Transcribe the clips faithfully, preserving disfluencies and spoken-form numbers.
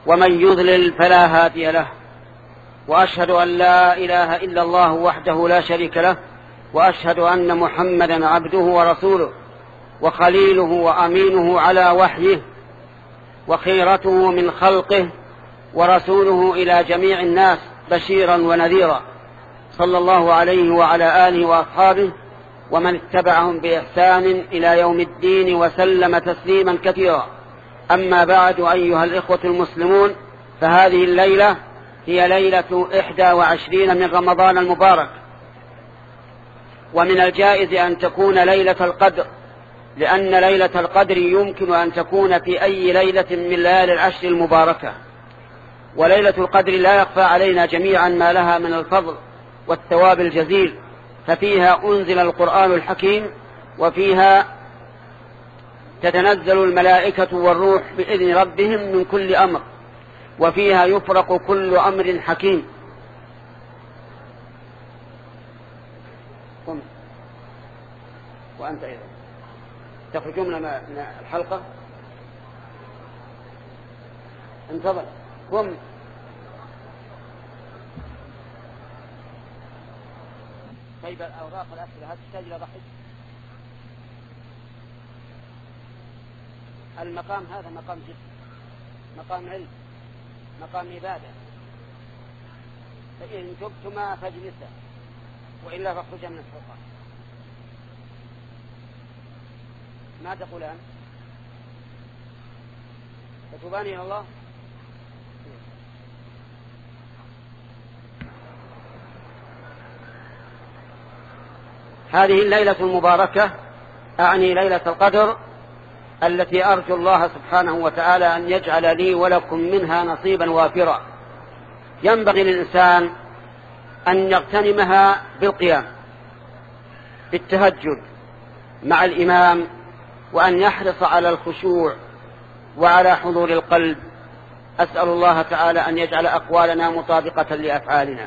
ومن يضلل فلا هادي له، وأشهد أن لا إله إلا الله وحده لا شريك له، وأشهد أن محمدا عبده ورسوله وخليله وأمينه على وحيه وخيرته من خلقه ورسوله إلى جميع الناس بشيرا ونذيرا، صلى الله عليه وعلى آله وأصحابه ومن اتبعهم بإحسان إلى يوم الدين وسلم تسليما كثيرا. أما بعد، أيها الإخوة المسلمون، فهذه الليلة هي ليلة إحدى وعشرين من رمضان المبارك، ومن الجائز أن تكون ليلة القدر، لأن ليلة القدر يمكن أن تكون في أي ليلة من ليالي العشر المباركة. وليلة القدر لا يخفى علينا جميعا ما لها من الفضل والثواب الجزيل، ففيها أنزل القرآن الحكيم، وفيها تتنزل الملائكة والروح بإذن ربهم من كل أمر، وفيها يفرق كل أمر حكيم. قم وأنت أيضا تخرجون من الحلقة. انتظر. قم. طيب، الأوراق الأسئلة هذه تحتاج إلى ضحك. المقام هذا مقام جد، مقام علم، مقام عبادة، فإن تبتما فاجلسا، وإلا فاخرجا من الحلقة. ما تقولان؟ تتوبان إلى الله؟ هذه الليلة المباركة، أعني ليلة القدر، التي أرجو الله سبحانه وتعالى أن يجعل لي ولكم منها نصيبا وافرا. ينبغي للإنسان أن يغتنمها بالقيام بالتهجد مع الإمام، وأن يحرص على الخشوع وعلى حضور القلب. أسأل الله تعالى أن يجعل أقوالنا مطابقة لأفعالنا.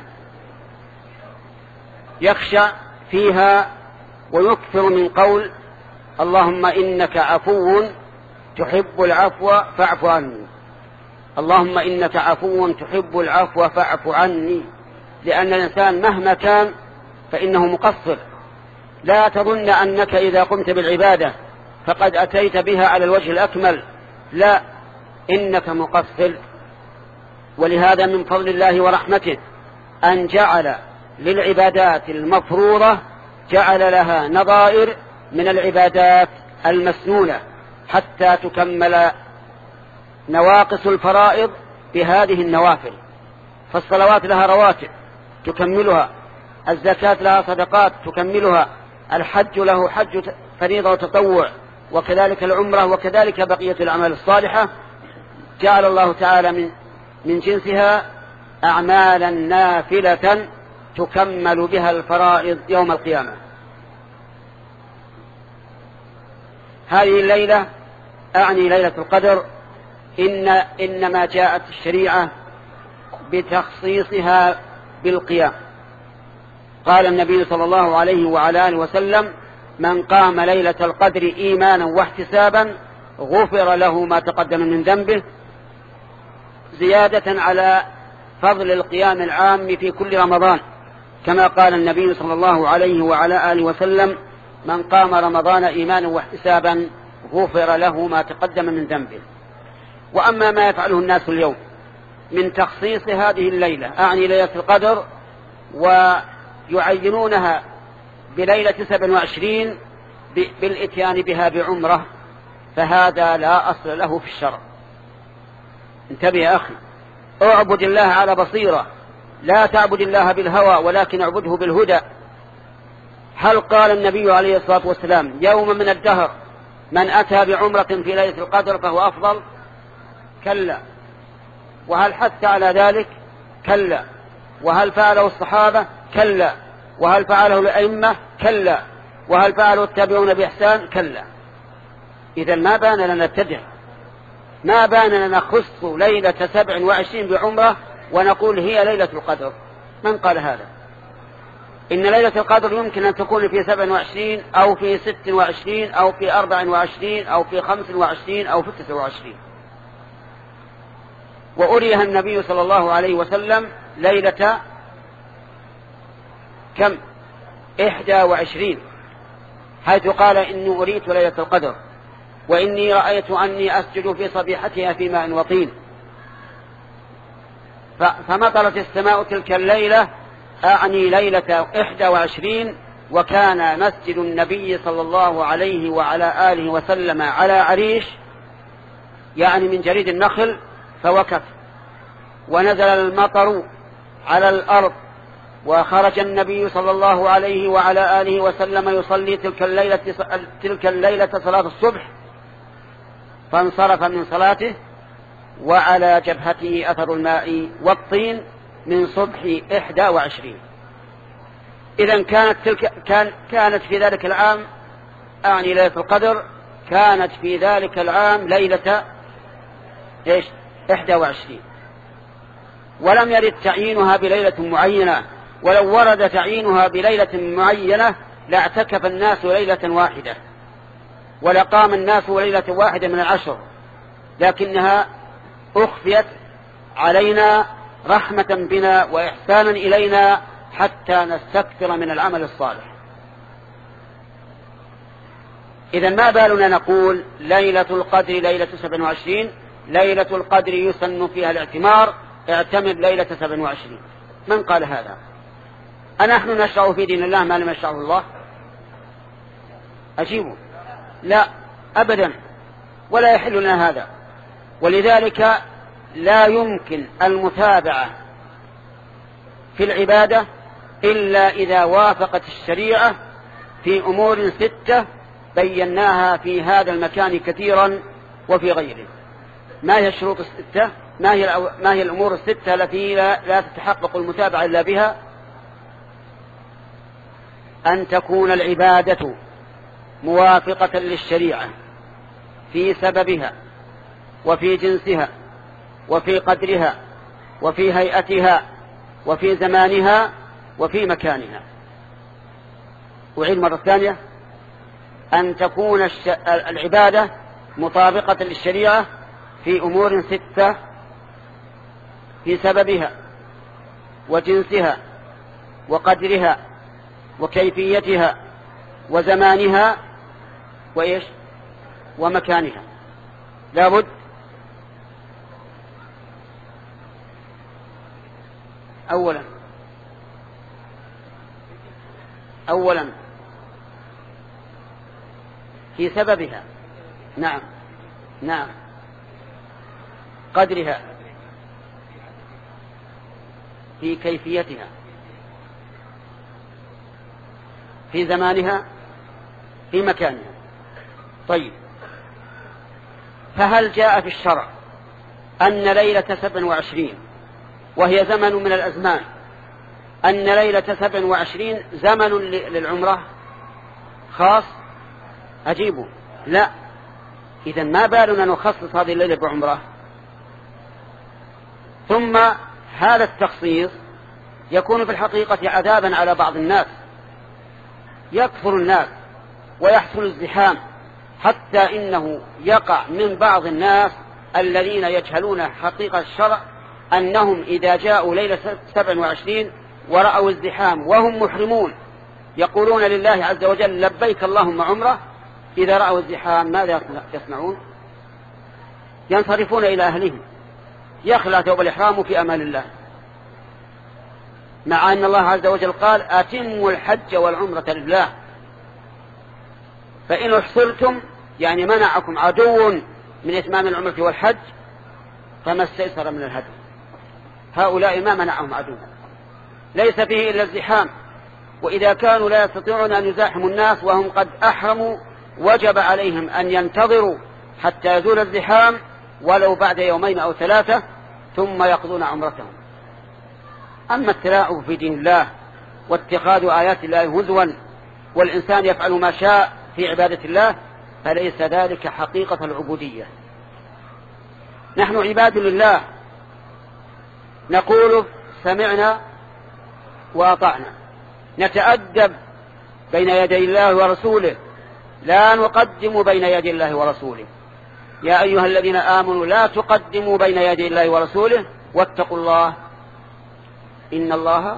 يخشى فيها ويكثر من قول اللهم إنك عفو تحب العفو فاعف عني، اللهم إنك عفو تحب العفو فاعف عني، لأن الإنسان مهما كان فإنه مقصر. لا تظن أنك إذا قمت بالعبادة فقد أتيت بها على الوجه الأكمل، لا، إنك مقصر. ولهذا من فضل الله ورحمته أن جعل للعبادات المفروضة جعل لها نظائر من العبادات المسنونة، حتى تكمل نواقص الفرائض بهذه النوافل. فالصلوات لها رواتب تكملها، الزكاة لها صدقات تكملها، الحج له حج فريضة وتطوع، وكذلك العمرة، وكذلك بقية الأعمال الصالحة. جعل الله تعالى من من جنسها أعمالا نافلة تكمل بها الفرائض يوم القيامة. هذه الليلة، أعني ليلة القدر، إن إنما جاءت الشريعة بتخصيصها بالقيام. قال النبي صلى الله عليه وعلى آله وسلم: من قام ليلة القدر إيمانا واحتسابا غفر له ما تقدم من ذنبه، زيادة على فضل القيام العام في كل رمضان، كما قال النبي صلى الله عليه وعلى آله وسلم: من قام رمضان إيمانا واحتسابا غفر له ما تقدم من ذنبه. وأما ما يفعله الناس اليوم من تخصيص هذه الليلة، أعني ليلة القدر، ويعينونها بليلة سبع وعشرين بالإتيان بها بعمرة، فهذا لا أصل له في الشرع. انتبه يا أخي، اعبد الله على بصيرة، لا تعبد الله بالهوى ولكن اعبده بالهدى. هل قال النبي عليه الصلاة والسلام يوم من الدهر من أتى بعمرة في ليلة القدر فهو أفضل؟ كلا. وهل حث على ذلك؟ كلا. وهل فعله الصحابة؟ كلا. وهل فعله الأئمة؟ كلا. وهل فعله التابعون بإحسان؟ كلا. إذا ما بان لنا نبتدع، ما بان لنا نخص ليلة سبع وعشرين بعمرة ونقول هي ليلة القدر. من قال هذا؟ إن ليلة القدر يمكن أن تكون في سبع وعشرين أو في ست وعشرين أو في أربع وعشرين أو في خمس وعشرين أو في تسع وعشرين. وأريها النبي صلى الله عليه وسلم ليلة كم؟ إحدى وعشرين، حيث قال إني أريت ليلة القدر، وإني رأيت أني أسجد في صبيحتها في ماء وطين. فمطرت السماء تلك الليلة، أعني ليلة إحدى وعشرين، وكان مسجد النبي صلى الله عليه وعلى آله وسلم على عريش، يعني من جريد النخل، فوقف ونزل المطر على الأرض، وخرج النبي صلى الله عليه وعلى آله وسلم يصلي تلك الليلة, تلك الليلة صلاة الصبح، فانصرف من صلاته وعلى جبهته أثر الماء والطين من صبح إحدى وعشرين. إذن كانت, تلك كان كانت في ذلك العام، أعني ليلة القدر، كانت في ذلك العام ليلة إيش؟ إحدى وعشرين، ولم يرد تعيينها بليلة معينة، ولو ورد تعيينها بليلة معينة لاعتكف الناس ليلة واحدة، ولقام الناس ليلة واحدة من العشر، لكنها أخفيت علينا رحمة بنا وإحسانا إلينا حتى نستكثر من العمل الصالح. إذن ما بالنا نقول ليلة القدر ليلة سبع وعشرين، ليلة القدر يسن فيها الاعتمار، اعتمر ليلة سبع وعشرين؟ من قال هذا؟ أنحن نشرع في دين الله ما لم يشرعه الله؟ أجيبوا لا أبدا، ولا يحل لنا هذا. ولذلك لا يمكن المتابعة في العبادة إلا إذا وافقت الشريعة في أمور ستة بيناها في هذا المكان كثيرا وفي غيره. ما هي الشروط الستة؟ ما هي, ما هي الأمور الستة التي لا, لا تتحقق المتابعة إلا بها؟ أن تكون العبادة موافقة للشريعة في سببها وفي جنسها وفي قدرها وفي هيئتها وفي زمانها وفي مكانها. أعيد مرة ثانية: أن تكون الش... العبادة مطابقة للشريعة في أمور ستة: في سببها وجنسها وقدرها وكيفيتها وزمانها وإيش ومكانها. لابد أولا أولا في سببها، نعم نعم، قدرها، في كيفيتها، في زمانها، في مكانها. طيب، فهل جاء في الشرع أن ليلة سبع وعشرين وهي زمن من الأزمان، أن ليلة سبع وعشرين زمن للعمرة خاص؟ أجيبه لا. إذن ما بالنا نخصص هذه الليلة بعمرة؟ ثم هذا التخصيص يكون في الحقيقة عذابا على بعض الناس، يكثر الناس ويحصل الزحام، حتى إنه يقع من بعض الناس الذين يجهلون حقيقة الشرع أنهم إذا جاءوا ليلة سبع وعشرين ورأوا الزحام وهم محرمون يقولون لله عز وجل لبيك اللهم عمره، إذا رأوا الزحام ماذا يصنعون؟ ينصرفون إلى أهلهم، يخلع ثوب الإحرام في أمان الله، مع أن الله عز وجل قال أتموا الحج والعمرة لله. فإن احصرتم يعني منعكم عدو من إتمام العمرة والحج فما استيسر من الهدي. هؤلاء ما منعهم عدو، ليس فيه إلا الزحام، وإذا كانوا لا يستطيعون أن يزاحموا الناس وهم قد أحرموا وجب عليهم أن ينتظروا حتى يزول الزحام ولو بعد يومين أو ثلاثة ثم يقضون عمرتهم. أما التلاعب في دين الله واتخاذ آيات الله هزوا والإنسان يفعل ما شاء في عبادة الله فليس ذلك حقيقة العبودية. نحن عباد لله، نقول سمعنا وأطعنا، نتأدب بين يدي الله ورسوله، لا نقدم بين يدي الله ورسوله. يا أيها الذين آمنوا لا تقدموا بين يدي الله ورسوله واتقوا الله إن الله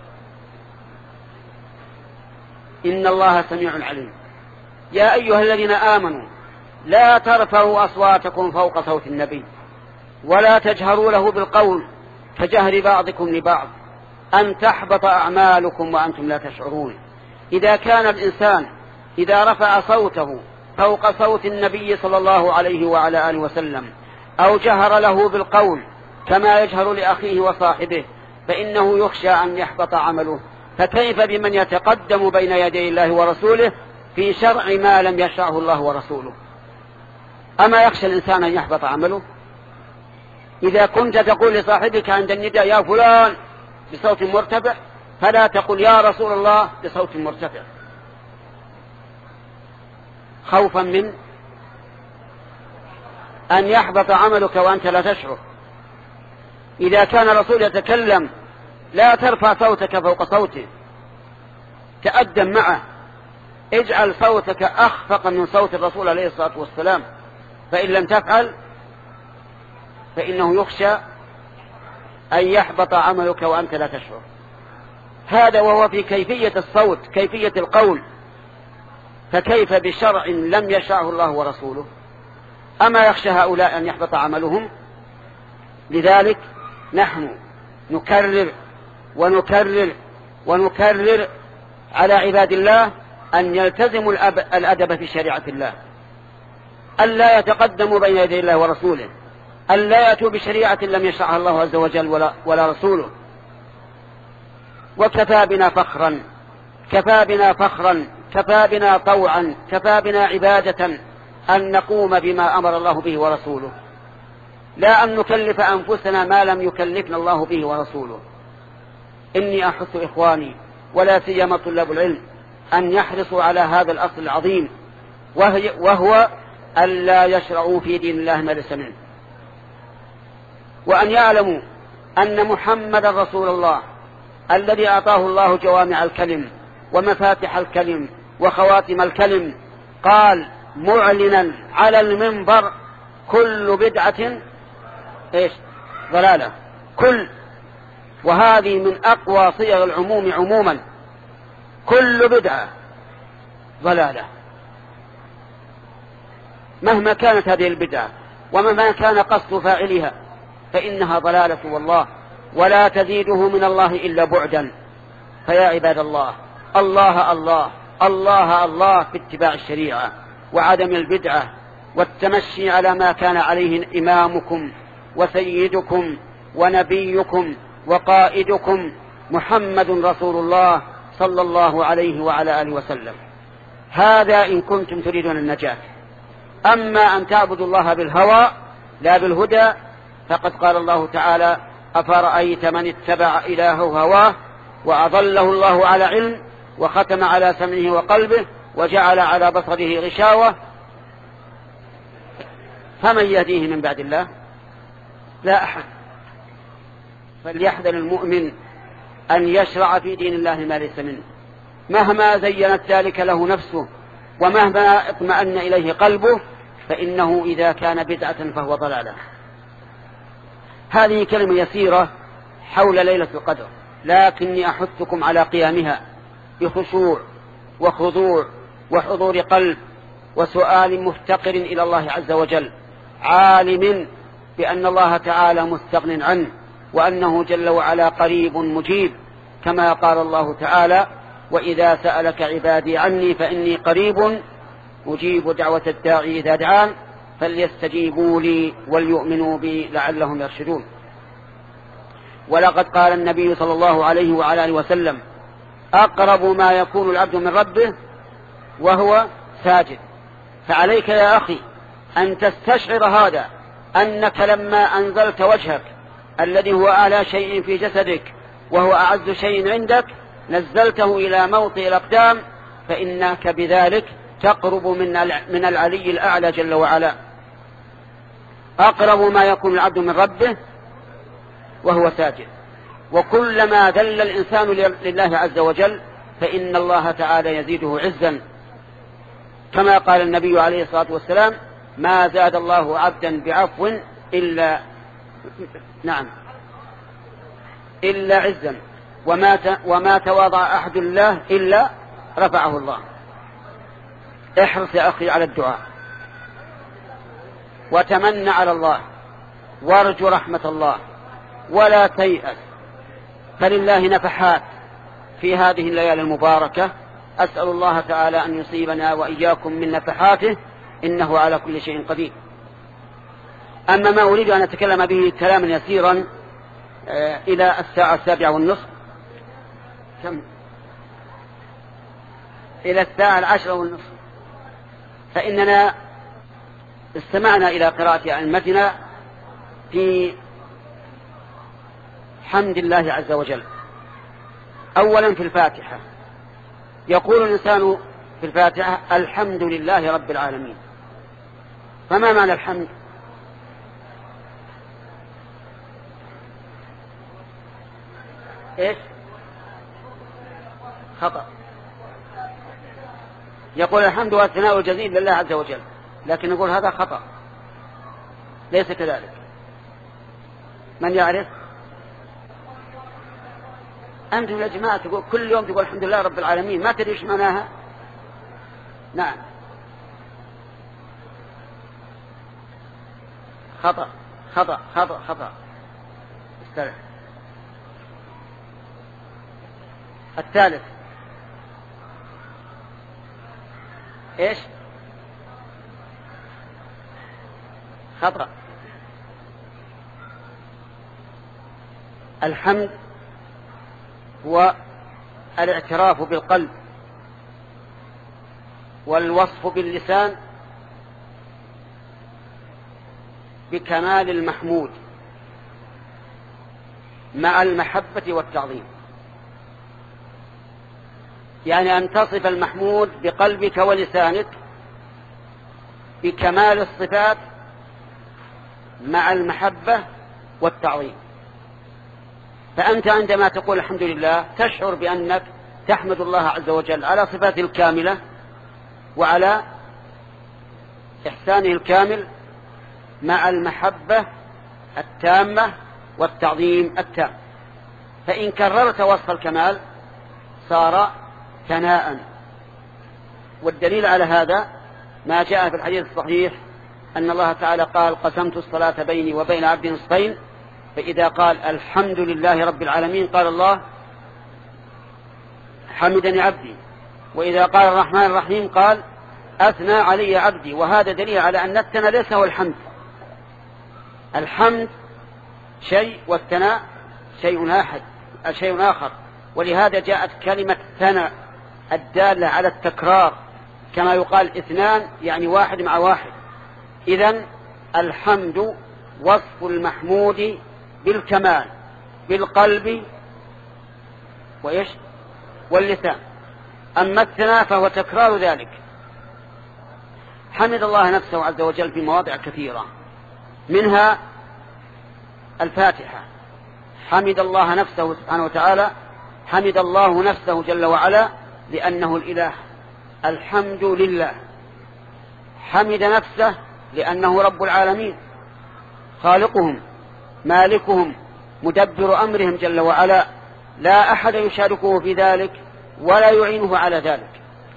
إن الله سميع عليم. يا أيها الذين آمنوا لا ترفعوا أصواتكم فوق صوت النبي ولا تجهروا له بالقول كجهر بعضكم لبعض أن تحبط أعمالكم وأنتم لا تشعرون. إذا كان الإنسان إذا رفع صوته فوق صوت النبي صلى الله عليه وعلى آله وسلم أو جهر له بالقول كما يجهر لأخيه وصاحبه فإنه يخشى أن يحبط عمله، فكيف بمن يتقدم بين يدي الله ورسوله في شرع ما لم يشرعه الله ورسوله؟ أما يخشى الإنسان أن يحبط عمله؟ إذا كنت تقول لصاحبك عند النداء يا فلان بصوت مرتفع فلا تقل يا رسول الله بصوت مرتفع، خوفا من أن يحبط عملك وأنت لا تشعر. إذا كان الرسول يتكلم لا ترفع صوتك فوق صوته، تأدب معه، اجعل صوتك أخفق من صوت الرسول عليه الصلاة والسلام، فإن لم تفعل فإنه يخشى أن يحبط عملك وأنت لا تشعر. هذا وهو في كيفية الصوت، كيفية القول، فكيف بشرع لم يشرعه الله ورسوله؟ أما يخشى هؤلاء أن يحبط عملهم؟ لذلك نحن نكرر ونكرر ونكرر على عباد الله أن يلتزموا الأدب في شريعة الله، ألا يتقدموا بين يدي الله ورسوله، ألا يأتوا بشريعة لم يشرعها الله عز وجل ولا, ولا رسوله. وكفى بنا فخرا كفى بنا فخرا كفى بنا طوعا كفى بنا عبادة أن نقوم بما أمر الله به ورسوله، لا أن نكلف أنفسنا ما لم يكلفنا الله به ورسوله. إني أحث إخواني ولا سيما طلاب العلم أن يحرصوا على هذا الأصل العظيم، وهو ألا يشرعوا في دين الله ما ليس منه، وأن يعلموا أن محمد رسول الله الذي أعطاه الله جوامع الكلم ومفاتح الكلم وخواتم الكلم قال معلنا على المنبر كل بدعة إيش ضلالة، كل، وهذه من أقوى صيغ العموم عموما، كل بدعة ضلالة مهما كانت هذه البدعة ومهما كان قصد فاعلها فإنها ضلالة والله، ولا تزيده من الله إلا بعدا. فيا عباد الله الله الله الله الله في اتباع الشريعة وعدم البدعة والتمشي على ما كان عليه إمامكم وسيدكم ونبيكم وقائدكم محمد رسول الله صلى الله عليه وعلى آله وسلم. هذا إن كنتم تريدون النجاة. أما أن تعبدوا الله بالهوى لا بالهدى فقد قال الله تعالى أفرأيت من اتبع إلهه هواه وأضله الله على علم وختم على سمعه وقلبه وجعل على بصره غشاوة فمن يهديه من بعد الله؟ لا أحد. فليحذر المؤمن أن يشرع في دين الله ما ليس منه مهما زينت ذلك له نفسه ومهما اطمأن إليه قلبه، فإنه إذا كان بدعة فهو ضلالة. هذه كلمة يسيرة حول ليلة القدر، لكني أحثكم على قيامها بخشوع وخضوع وحضور قلب وسؤال مفتقر إلى الله عز وجل، عالم بأن الله تعالى مستغن عنه وأنه جل وعلا قريب مجيب، كما قال الله تعالى وإذا سألك عبادي عني فإني قريب أجيب دعوة الداعي إذا دعان فليستجيبوا لي وليؤمنوا بي لعلهم يرشدون. ولقد قال النبي صلى الله عليه وعلى آله وسلم أقرب ما يكون العبد من ربه وهو ساجد. فعليك يا أخي أن تستشعر هذا، أنك لما أنزلت وجهك الذي هو أعلى شيء في جسدك وهو أعز شيء عندك نزلته إلى موطئ الأقدام، فإنك بذلك تقرب من العلي الأعلى جل وعلا. أقرب ما يكون العبد من ربه وهو ساجد. وكلما ذل الإنسان لله عز وجل فإن الله تعالى يزيده عزا، كما قال النبي عليه الصلاة والسلام ما زاد الله عبدا بعفو إلا نعم إلا عزا، وما وما تواضع أحد الله إلا رفعه الله. احرص يا أخي على الدعاء، وتمنى على الله، وارجو رحمة الله، ولا تيأس، فلله نفحات في هذه الليالي المباركة. أسأل الله تعالى أن يصيبنا وإياكم من نفحاته، إنه على كل شيء قدير. أما ما أريد أن أتكلم به كلاما يسيرا إلى الساعة السابعة والنصف كم إلى الساعة العشرة والنصف، فإننا استمعنا إلى قراءة أئمتنا في حمد الله عز وجل. أولا في الفاتحة يقول الإنسان في الفاتحة الحمد لله رب العالمين. فما معنى الحمد؟ إيش؟ خطأ. يقول الحمد والثناء الجزيل لله عز وجل، لكن نقول هذا خطأ، ليس كذلك. من يعرف؟ أنتم يا جماعة تقول كل يوم تقول الحمد لله رب العالمين، ما تدري ايش معناها؟ نعم خطأ خطأ خطأ خطأ. استرح. الثالث ايش؟ خطأ. الحمد هو الاعتراف بالقلب والوصف باللسان بكمال المحمود مع المحبة والتعظيم. يعني أن تصف المحمود بقلبك ولسانك بكمال الصفات مع المحبة والتعظيم. فأنت عندما تقول الحمد لله تشعر بأنك تحمد الله عز وجل على صفاته الكاملة وعلى إحسانه الكامل مع المحبة التامة والتعظيم التام. فإن كررت وصف الكمال صار ثناء. والدليل على هذا ما جاء في الحديث الصحيح أن الله تعالى قال قسمت الصلاة بيني وبين عبدي نصفين، فإذا قال الحمد لله رب العالمين قال الله حمدني عبدي، وإذا قال الرحمن الرحيم قال أثنى علي عبدي. وهذا دليل على أن الثناء ليس هو الحمد. الحمد شيء والثناء شيء آخر شيء آخر ولهذا جاءت كلمة ثناء الدالة على التكرار، كما يقال اثنان يعني واحد مع واحد. إذن الحمد وصف المحمود بالكمال بالقلب وإيش واللسان. أما الثناء فهو تكرار ذلك. حمد الله نفسه عز وجل في مواضع كثيرة، منها الفاتحة. حمد الله نفسه سبحانه وتعالى، حمد الله نفسه جل وعلا لأنه الإله، الحمد لله. حمد نفسه لأنه رب العالمين، خالقهم مالكهم مدبر أمرهم جل وعلا، لا أحد يشاركه في ذلك ولا يعينه على ذلك.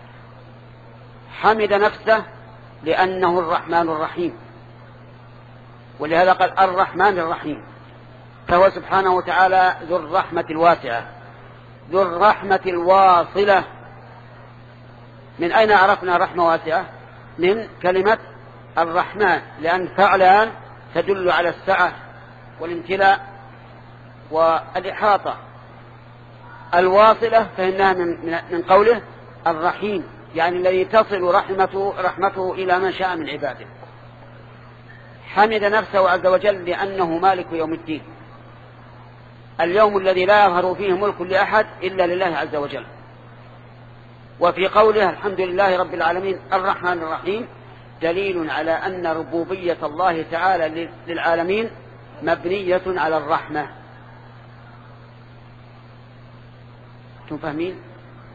حمد نفسه لأنه الرحمن الرحيم، ولهذا قال الرحمن الرحيم، فهو سبحانه وتعالى ذو الرحمة الواسعة ذو الرحمة الواصلة. من أين عرفنا رحمة واسعة؟ من كلمة الرحمن، لأن فعلان تدل على السعة والامتلاء والإحاطة. الواصلة فإنها من, من قوله الرحيم، يعني الذي تصل رحمته, رحمته إلى من شاء من عباده. حمد نفسه عز وجل لأنه مالك يوم الدين، اليوم الذي لا يظهر فيه ملك لأحد إلا لله عز وجل. وفي قوله الحمد لله رب العالمين الرحمن الرحيم دليل على أن ربوبية الله تعالى للعالمين مبنية على الرحمة. أنتم فاهمين؟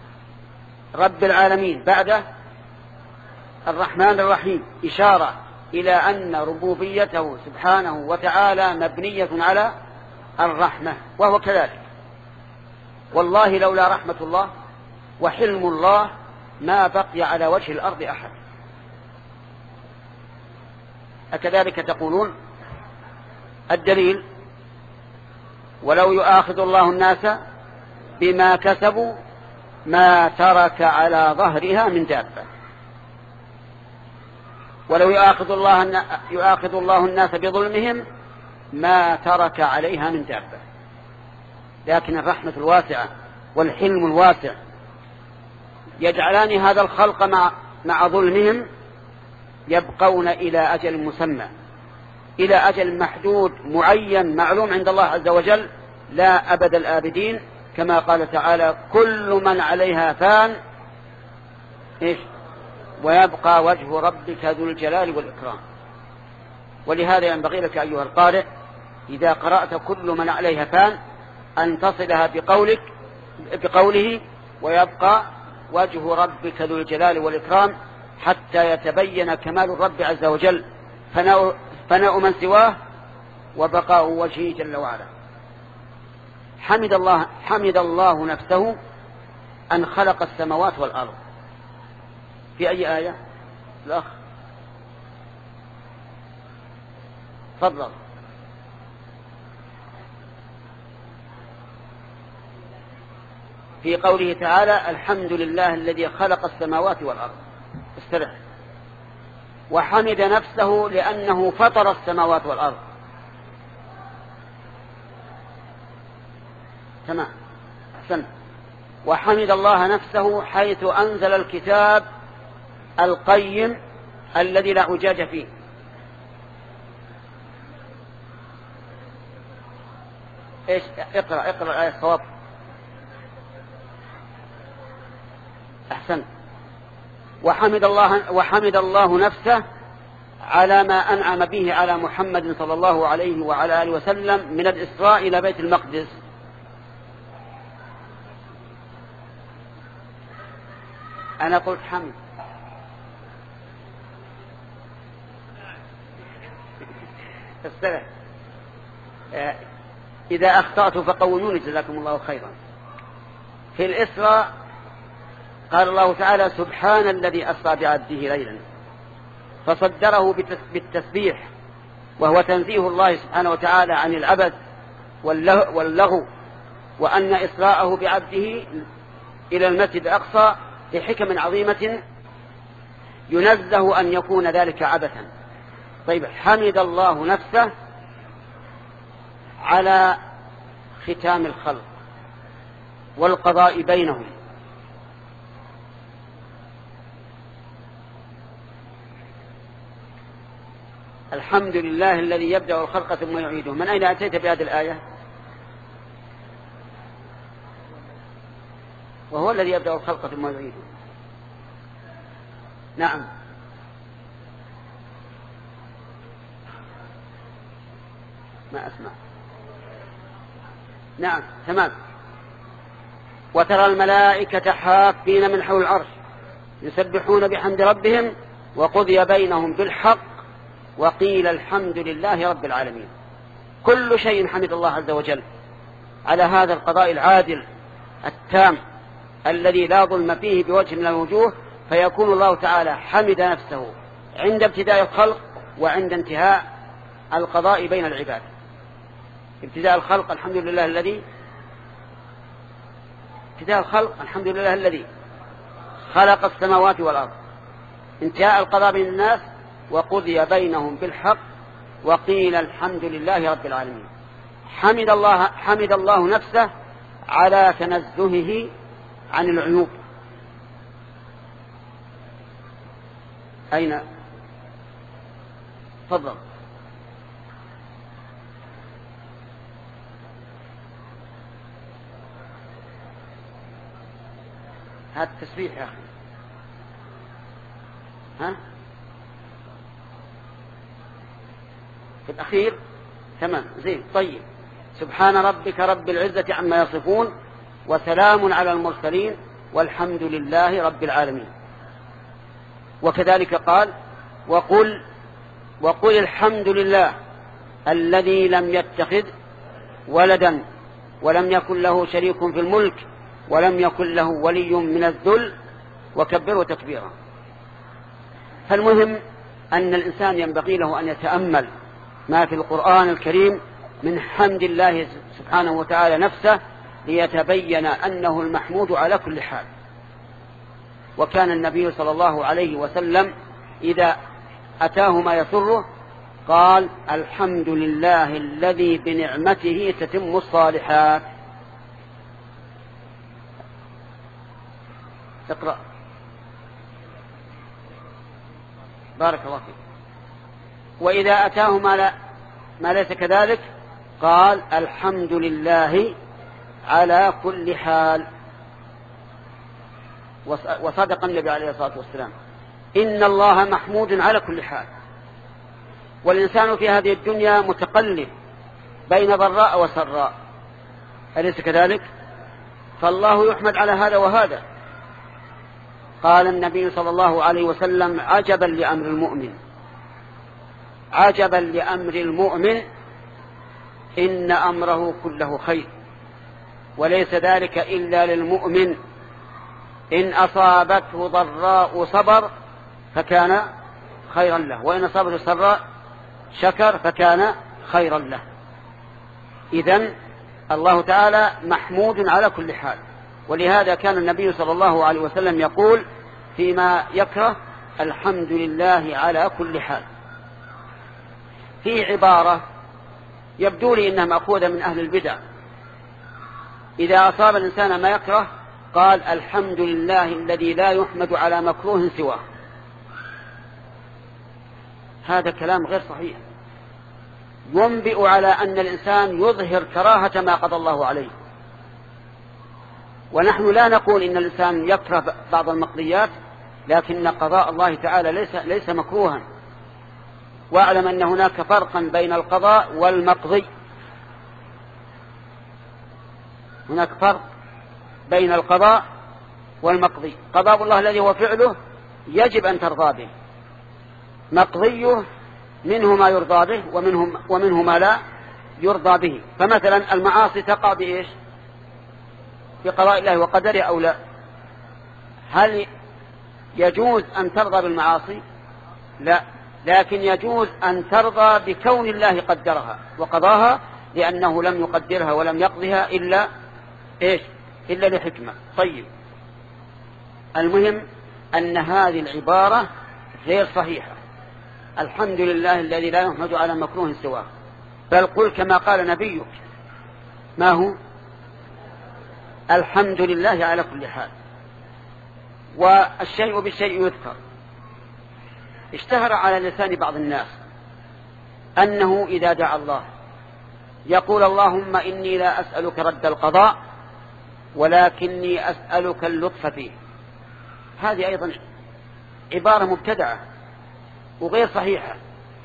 رب العالمين بعد الرحمن الرحيم إشارة إلى أن ربوبيته سبحانه وتعالى مبنية على الرحمة، وهو كذلك. والله لولا رحمة الله وحلم الله ما بقي على وجه الأرض أحد. أكذلك تقولون؟ الدليل: ولو يؤاخذ الله الناس بما كسبوا ما ترك على ظهرها من دابة. ولو يؤاخذ الله يؤاخذ الله الناس بظلمهم ما ترك عليها من دابة. لكن الرحمة الواسعة والحلم الواسع يجعلان هذا الخلق مع مع ظلمهم يبقون إلى أجل مسمى، إلى أجل محدود معين معلوم عند الله عز وجل، لا أبد الآبدين، كما قال تعالى: كل من عليها فان إيش ويبقى وجه ربك ذو الجلال والإكرام. ولهذا ينبغي لك أيها القارئ إذا قرأت كل من عليها فان أن تصلها بقولك بقوله: ويبقى وجه ربك ذو الجلال والإكرام، حتى يتبين كمال الرب عز وجل، فناء, فناء من سواه وبقاء وجهه جل وعلا. حمد الله, حمد الله نفسه أن خلق السماوات والأرض. في أي آية؟ الأخ تفضل. في قوله تعالى: الحمد لله الذي خلق السماوات والأرض. استرح. وحمد نفسه لأنه فطر السماوات والأرض. تمام، أحسن. وحمد الله نفسه حيث أنزل الكتاب القيم الذي لا اعوجاج فيه. إيش؟ اقرأ اقرأ الآية الصواب. أحسن. وحمد الله وحمد الله نفسه على ما أنعم به على محمد صلى الله عليه وعلى آله وسلم من الإسراء إلى بيت المقدس. أنا قلت حمد. استرح. إذا أخطأت فقوموني جزاكم الله خيرا. في الإسراء قال الله تعالى: سبحان الذي أسرى بعبده ليلا، فصدره بالتسبيح، وهو تنزيه الله سبحانه وتعالى عن العبث واللغو، وأن إسراءه بعبده إلى المسجد الأقصى لحكم عظيمة ينزه أن يكون ذلك عبثا. طيب، حمد الله نفسه على ختام الخلق والقضاء بينهم. الحمد لله الذي يبدأ الخلق ثم يعيده. من أين أتيت بهذه الآية؟ وهو الذي يبدأ الخلق ثم يعيده. نعم. ما أسمع. نعم، تمام. وترى الملائكة حافين من حول العرش يسبحون بحمد ربهم وقضي بينهم بالحق وقيل الحمد لله رب العالمين. كل شيء حمد الله عز وجل على هذا القضاء العادل التام الذي لا ظلم فيه بوجه من الوجوه، فيكون الله تعالى حمد نفسه عند ابتداء الخلق وعند انتهاء القضاء بين العباد. ابتداء الخلق الحمد لله الذي ابتداء الخلق الحمد لله الذي خلق السماوات والأرض. انتهاء القضاء بين الناس وقضي بينهم بالحق وقيل الحمد لله رب العالمين. حمد الله حمد الله نفسه على تنزهه عن العيوب. أين؟ تفضل. هذا التسبيح يا أخي. ها؟ في الأخير. تمام، زين. طيب. سبحان ربك رب العزة عما يصفون وسلام على المرسلين والحمد لله رب العالمين. وكذلك قال: وقل وقل الحمد لله الذي لم يتخذ ولدا ولم يكن له شريك في الملك ولم يكن له ولي من الذل وكبره تكبيرا. فالمهم أن الإنسان ينبغي له أن يتأمل ما في القرآن الكريم من حمد الله سبحانه وتعالى نفسه ليتبين أنه المحمود على كل حال. وكان النبي صلى الله عليه وسلم إذا أتاه ما يسره قال الحمد لله الذي بنعمته تتم الصالحات. اقرأ. بارك الله فيك. وإذا أتاه ما, لا ما ليس كذلك قال الحمد لله على كل حال. وصدق النبي عليه الصلاة والسلام إن الله محمود على كل حال. والإنسان في هذه الدنيا متقلب بين ضراء وسراء، أليس كذلك؟ فالله يحمد على هذا وهذا. قال النبي صلى الله عليه وسلم عجبا لأمر المؤمن، عجبا لأمر المؤمن إن أمره كله خير وليس ذلك إلا للمؤمن، إن أصابته ضراء صبر فكان خيرا له وإن أصابته سراء شكر فكان خيرا له. إذن الله تعالى محمود على كل حال. ولهذا كان النبي صلى الله عليه وسلم يقول فيما يكره الحمد لله على كل حال. في عبارة يبدو لي إنها مأخوذة من أهل البدع، إذا أصاب الإنسان ما يكره قال الحمد لله الذي لا يحمد على مكروه سواه. هذا كلام غير صحيح، ينبئ على أن الإنسان يظهر كراهة ما قضى الله عليه. ونحن لا نقول إن الإنسان يكره بعض المقضيات، لكن قضاء الله تعالى ليس, ليس مكروها. واعلم أن هناك فرقا بين القضاء والمقضي، هناك فرق بين القضاء والمقضي. قضاء الله الذي هو فعله يجب أن ترضى به، مقضيه منه ما يرضى به ومنه, ومنه ما لا يرضى به. فمثلا المعاصي تقع بإيش؟ بقضاء الله وقدره أو لا؟ هل يجوز أن ترضى بالمعاصي؟ لا، لكن يجوز أن ترضى بكون الله قدرها وقضاها، لأنه لم يقدرها ولم يقضها إلا إيش؟ إلا لحكمة. طيب، المهم أن هذه العبارة غير صحيحة. الحمد لله الذي لا يحمد على مكروه سواه، بل قل كما قال نبيك ما هو الحمد لله على كل حال. والشيء بالشيء يذكر. اشتهر على لسان بعض الناس أنه إذا دعا الله يقول اللهم إني لا أسألك رد القضاء ولكني أسألك اللطف فيه. هذه أيضا عبارة مبتدعة وغير صحيحة.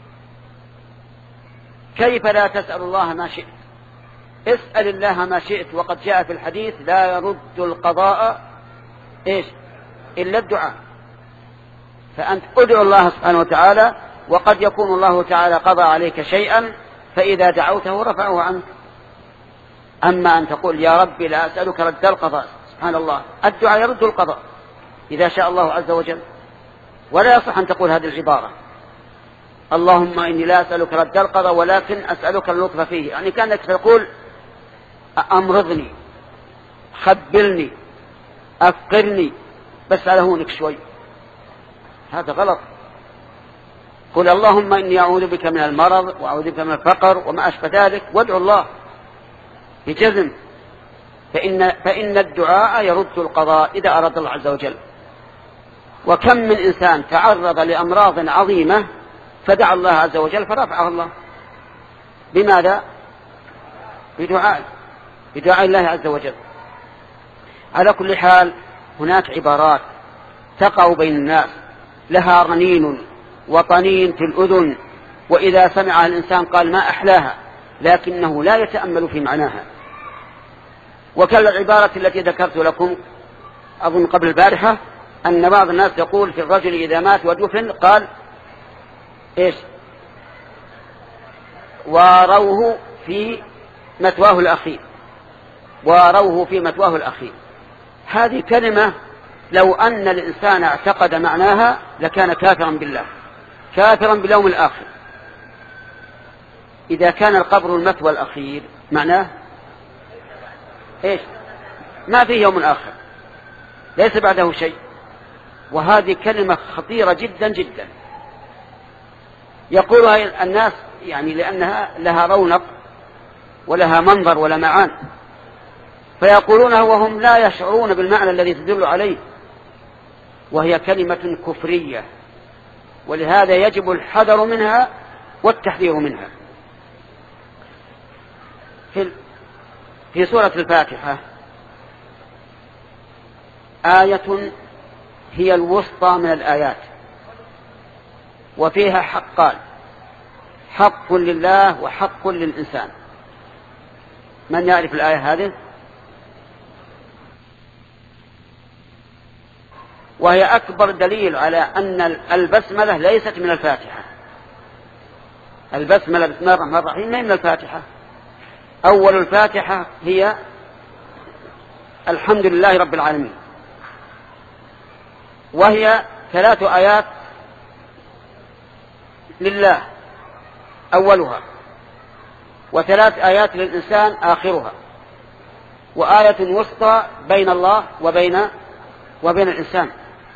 كيف لا تسأل الله ما شئت؟ اسأل الله ما شئت، وقد جاء في الحديث لا يرد القضاء إيش إلا الدعاء. فأنت ادعو الله سبحانه وتعالى، وقد يكون الله تعالى قضى عليك شيئا فإذا دعوته رفعه عنك. أما أن تقول يا ربي لا أسألك رد القضاء، سبحان الله، الدعاء يرد القضاء إذا شاء الله عز وجل، ولا يصح أن تقول هذه العبارة اللهم إني لا أسألك رد القضاء ولكن أسألك اللطف فيه، يعني كأنك تقول أمرضني، خبلني، أفقرني، بس على هونك شوي. هذا غلط. قل اللهم إني أعوذ بك من المرض وأعوذ بك من الفقر وما أشبه ذلك، وادعو الله بجزم، فإن, فإن الدعاء يرد القضاء إذا أراد الله عز وجل. وكم من إنسان تعرض لأمراض عظيمة فدعا الله عز وجل فرفعه الله. بماذا؟ بدعاء بدعاء الله عز وجل. على كل حال هناك عبارات تقع بين الناس لها رنين وطنين في الأذن، وإذا سمعها الإنسان قال ما أحلاها، لكنه لا يتأمل في معناها. وكالعبارة التي ذكرت لكم أظن قبل البارحة، أن بعض الناس يقول في الرجل إذا مات ودفن قال إيش واروه في مثواه الأخير، واروه في مثواه الأخير. هذه كلمة لو أن الإنسان اعتقد معناها لكان كافرا بالله، كافرا باليوم الآخر. إذا كان القبر المثوى الأخير معناه إيش؟ ما فيه يوم آخر، ليس بعده شيء. وهذه كلمة خطيرة جدا جدا يقولها الناس يعني لأنها لها رونق ولها منظر ولا معان، فيقولونها وهم لا يشعرون بالمعنى الذي تدل عليه، وهي كلمة كفرية، ولهذا يجب الحذر منها والتحذير منها. في في سورة الفاتحة آية هي الوسطى من الآيات، وفيها حقان: حق لله وحق للإنسان. من يعرف الآية هذه؟ وهي أكبر دليل على أن البسملة ليست من الفاتحة. البسملة بسم الله الرحمن الرحيم من الفاتحة. أول الفاتحة هي الحمد لله رب العالمين، وهي ثلاث آيات لله أولها، وثلاث آيات للإنسان آخرها، وآية وسطى بين الله وبين وبين الإنسان.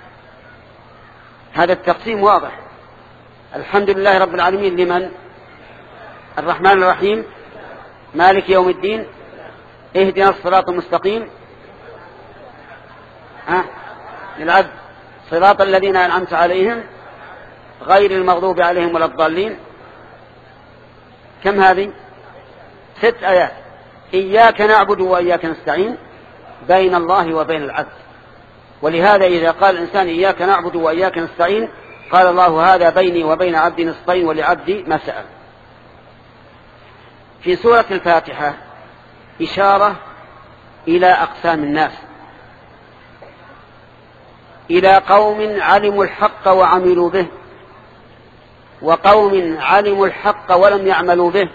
هذا التقسيم واضح. الحمد لله رب العالمين لمن؟ الرحمن الرحيم مالك يوم الدين اهدنا الصراط المستقيم أه؟ للعبد صراط الذين أنعمت عليهم غير المغضوب عليهم ولا الضالين. كم هذه؟ ست آيات. إياك نعبد وإياك نستعين بين الله وبين العبد. ولهذا إذا قال الإنسان إياك نعبد وإياك نستعين قال الله هذا بيني وبين عبدي نصفين ولعبدي ما سأل. في سورة الفاتحة إشارة إلى أقسام الناس، إلى قوم علموا الحق وعملوا به، وقوم علموا الحق ولم يعملوا به،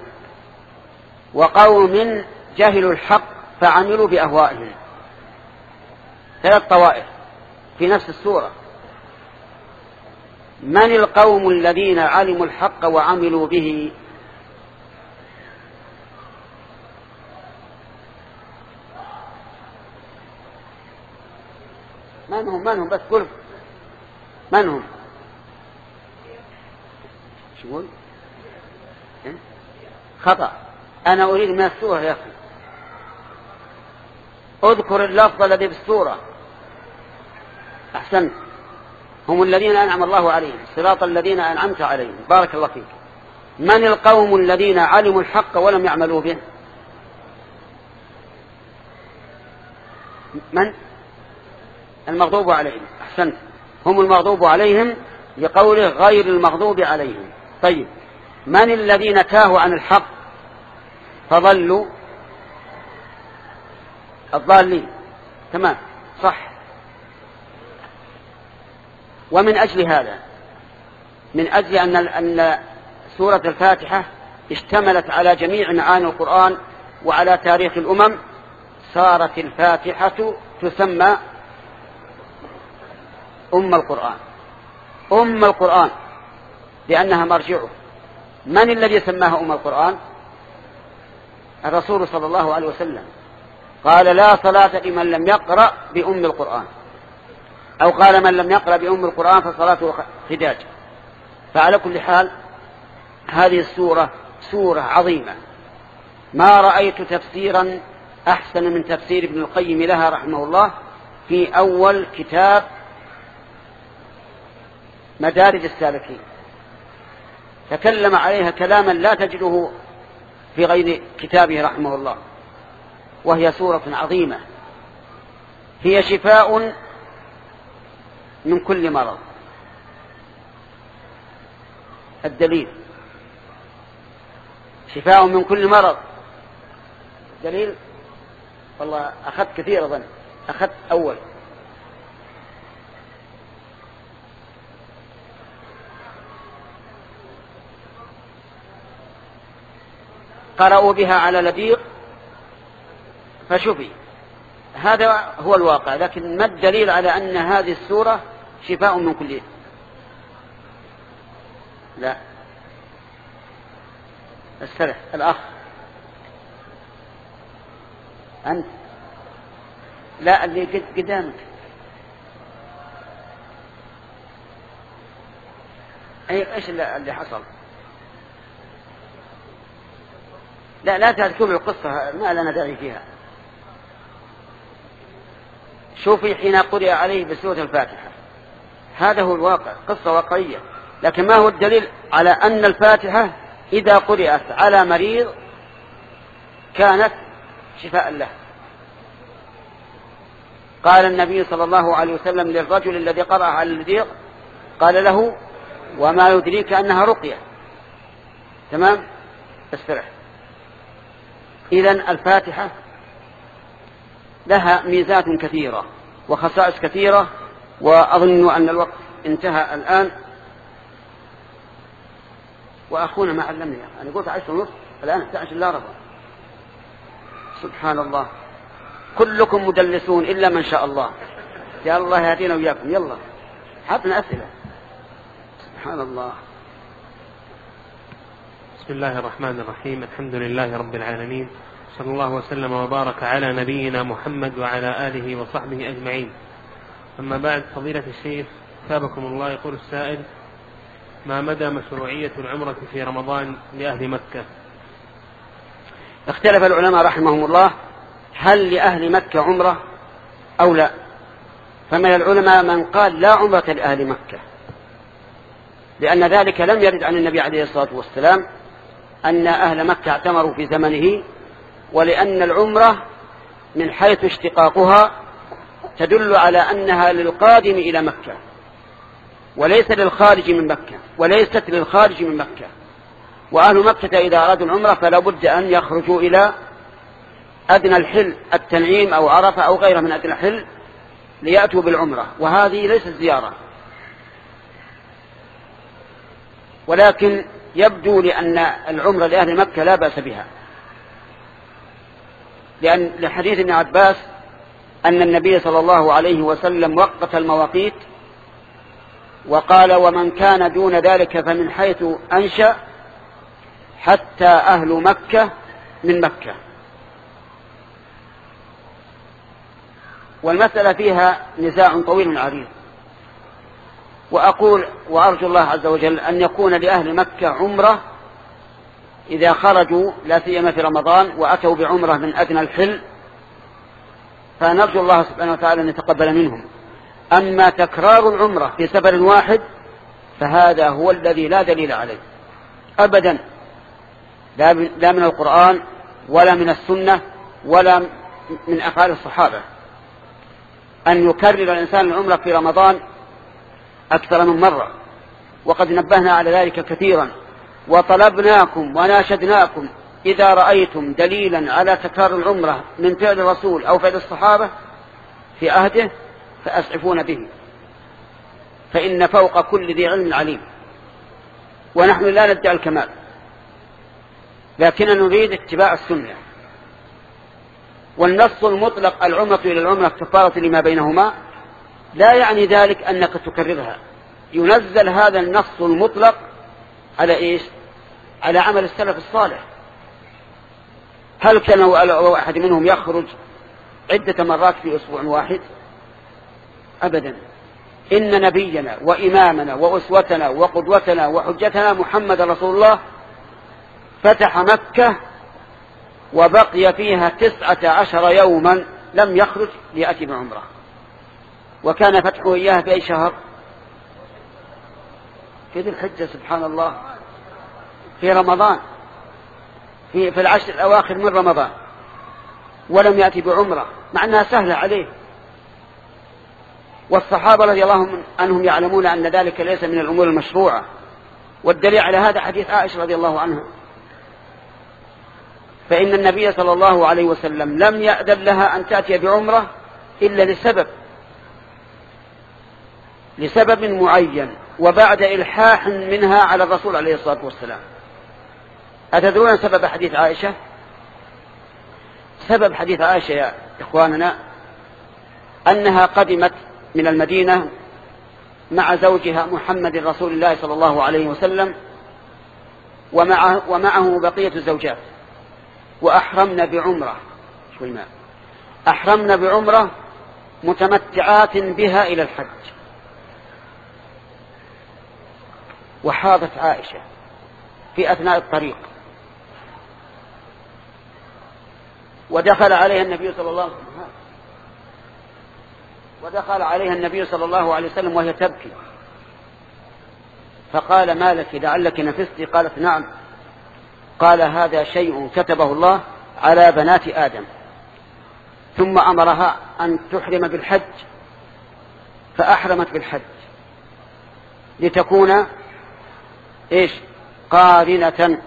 وقوم جهلوا الحق فعملوا بأهوائهم. ثلاث طوائف في نفس السورة. من القوم الذين علموا الحق وعملوا به؟ من هم؟ من هم؟ بس قل من هم؟ شو يقول؟ خطأ. أنا أريد من السورة يا أخي. اذكر اللفظ الذي بالسورة. أحسنت. هم الذين أنعم الله عليهم صراط الذين أنعمت عليهم. بارك الله فيك. من القوم الذين علموا الحق ولم يعملوا به؟ من؟ المغضوب عليهم. أحسنت. هم المغضوب عليهم لقوله غير المغضوب عليهم. طيب، من الذين تاهوا عن الحق فضلوا؟ الضالين. تمام، صح. ومن أجل هذا، من أجل أن أن سورة الفاتحة اشتملت على جميع معاني القرآن وعلى تاريخ الأمم، صارت الفاتحة تسمى أم القرآن. أم القرآن لأنها مرجعه. من الذي سماها أم القرآن؟ الرسول صلى الله عليه وسلم قال لا صلاة لمن لم يقرأ بأم القرآن، أو قال من لم يقرأ بأم القرآن فصلاته خداج. فعلى كل حال هذه السورة سورة عظيمة، ما رأيت تفسيرا أحسن من تفسير ابن القيم لها رحمه الله في أول كتاب مدارج السالكين. تكلم عليها كلاما لا تجده في غير كتابه رحمه الله. وهي سورة عظيمة، هي شفاء من كل مرض. الدليل شفاء من كل مرض. دليل والله أخذت كثير، أظن أخذت أول. قرأوا بها على لبيق فشفي. هذا هو الواقع، لكن ما الدليل على أن هذه السورة شفاء من كل؟ لا. استرح الأخ أنت، لا اللي قدامك. أي إيش اللي حصل؟ لا لا تذكر القصة، ما لنا داعي فيها. شوفي حين قرئ عليه بسورة الفاتحة، هذا هو الواقع، قصة واقعية. لكن ما هو الدليل على أن الفاتحة إذا قرأت على مريض كانت شفاء له؟ قال النبي صلى الله عليه وسلم للرجل الذي قرأ على اللبيق، قال له: وما يدريك أنها رقية. تمام؟ استرح. إذن الفاتحة لها ميزات كثيرة وخصائص كثيرة، وأظن أن الوقت انتهى الآن. وأخونا ما علمني، أنا قلت عشر ونصف، الآن احدى عشر إلا ربع. سبحان الله، كلكم مدلسون إلا من شاء الله. يا الله يهدينا وياكم. يلا حطنا أسئلة. سبحان الله. بسم الله الرحمن الرحيم. الحمد لله رب العالمين، صلى الله وسلم وبارك على نبينا محمد وعلى آله وصحبه أجمعين. أما بعد، فضيلة الشيخ ثابكم الله، يقول السائل: ما مدى مشروعية العمرة في رمضان لأهل مكة؟ اختلف العلماء رحمهم الله هل لأهل مكة عمرة أو لا. فمن العلماء من قال لا عمرة لأهل مكة، لأن ذلك لم يرد عن النبي عليه الصلاة والسلام أن أهل مكة اعتمروا في زمنه، ولأن العمرة من حيث اشتقاقها تدل على أنها للقادم إلى مكة وليس للخارج من مكة، وليست للخارج من مكة. وأهل مكة إذا أرادوا العمرة فلا بد أن يخرجوا إلى أدنى الحل، التنعيم أو عرفة أو غيره من أدنى الحل، ليأتوا بالعمرة، وهذه ليست زيارة. ولكن يبدو لأن العمرة لأهل مكة لا بأس بها، لأن لحديث ابن عباس أن النبي صلى الله عليه وسلم وقت المواقيت وقال: ومن كان دون ذلك فمن حيث أنشأ حتى أهل مكة من مكة. والمسألة فيها نزاع طويل عريض، وأقول وأرجو الله عز وجل أن يكون لأهل مكة عمرة إذا خرجوا لا سيما في رمضان وأتوا بعمرة من أدنى الحل، فنرجو الله سبحانه وتعالى أن يتقبل منهم. أما تكرار العمرة في سفر واحد فهذا هو الذي لا دليل عليه أبدا، لا من القرآن ولا من السنة ولا من أفعال الصحابة، أن يكرر الإنسان العمرة في رمضان أكثر من مرة. وقد نبهنا على ذلك كثيرا، وطلبناكم وناشدناكم إذا رأيتم دليلا على تكرار العمرة من فعل الرسول أو فعل الصحابة في عهده فأسعفون به، فإن فوق كل ذي علم عليم. ونحن لا ندعي الكمال، لكننا نريد اتباع السنة. والنص المطلق العمرة إلى العمرة كفارة لما بينهما لا يعني ذلك أنك تكررها. ينزل هذا النص المطلق على إيش؟ على عمل السلف الصالح. هل كان واحد منهم يخرج عدة مرات في أسبوع واحد؟ أبدا. إن نبينا وإمامنا وأسوتنا وقدوتنا وحجتنا محمد رسول الله فتح مكة وبقي فيها تسعة عشر يوما لم يخرج ليأتي بعمره. وكان فتحه إياها في أي شهر؟ في ذي الحجة. سبحان الله، في رمضان، في, في العشر الأواخر من رمضان، ولم يأتي بعمره مع أنها سهلة عليه. والصحابة رضي الله عنهم يعلمون أن ذلك ليس من الأمور المشروعة، والدليل على هذا حديث عائشة رضي الله عنها، فإن النبي صلى الله عليه وسلم لم يأذن لها أن تأتي بعمرة إلا لسبب لسبب معين، وبعد إلحاح منها على الرسول عليه الصلاة والسلام. أتدرون سبب حديث عائشة؟ سبب حديث عائشة يا إخواننا أنها قدمت من المدينة مع زوجها محمد رسول الله صلى الله عليه وسلم ومعه, ومعه بقية الزوجات، وأحرمنا بعمرة شوي ما أحرمنا بعمرة متمتعات بها إلى الحج. وحاضت عائشة في أثناء الطريق، ودخل عليها النبي صلى الله عليه وسلم ودخل عليها النبي صلى الله عليه وسلم وهي تبكي، فقال: ما لك لعلك نفستي؟ قالت: نعم. قال: هذا شيء كتبه الله على بنات آدم. ثم أمرها أن تحرم بالحج، فأحرمت بالحج لتكون إيش؟ قارنة.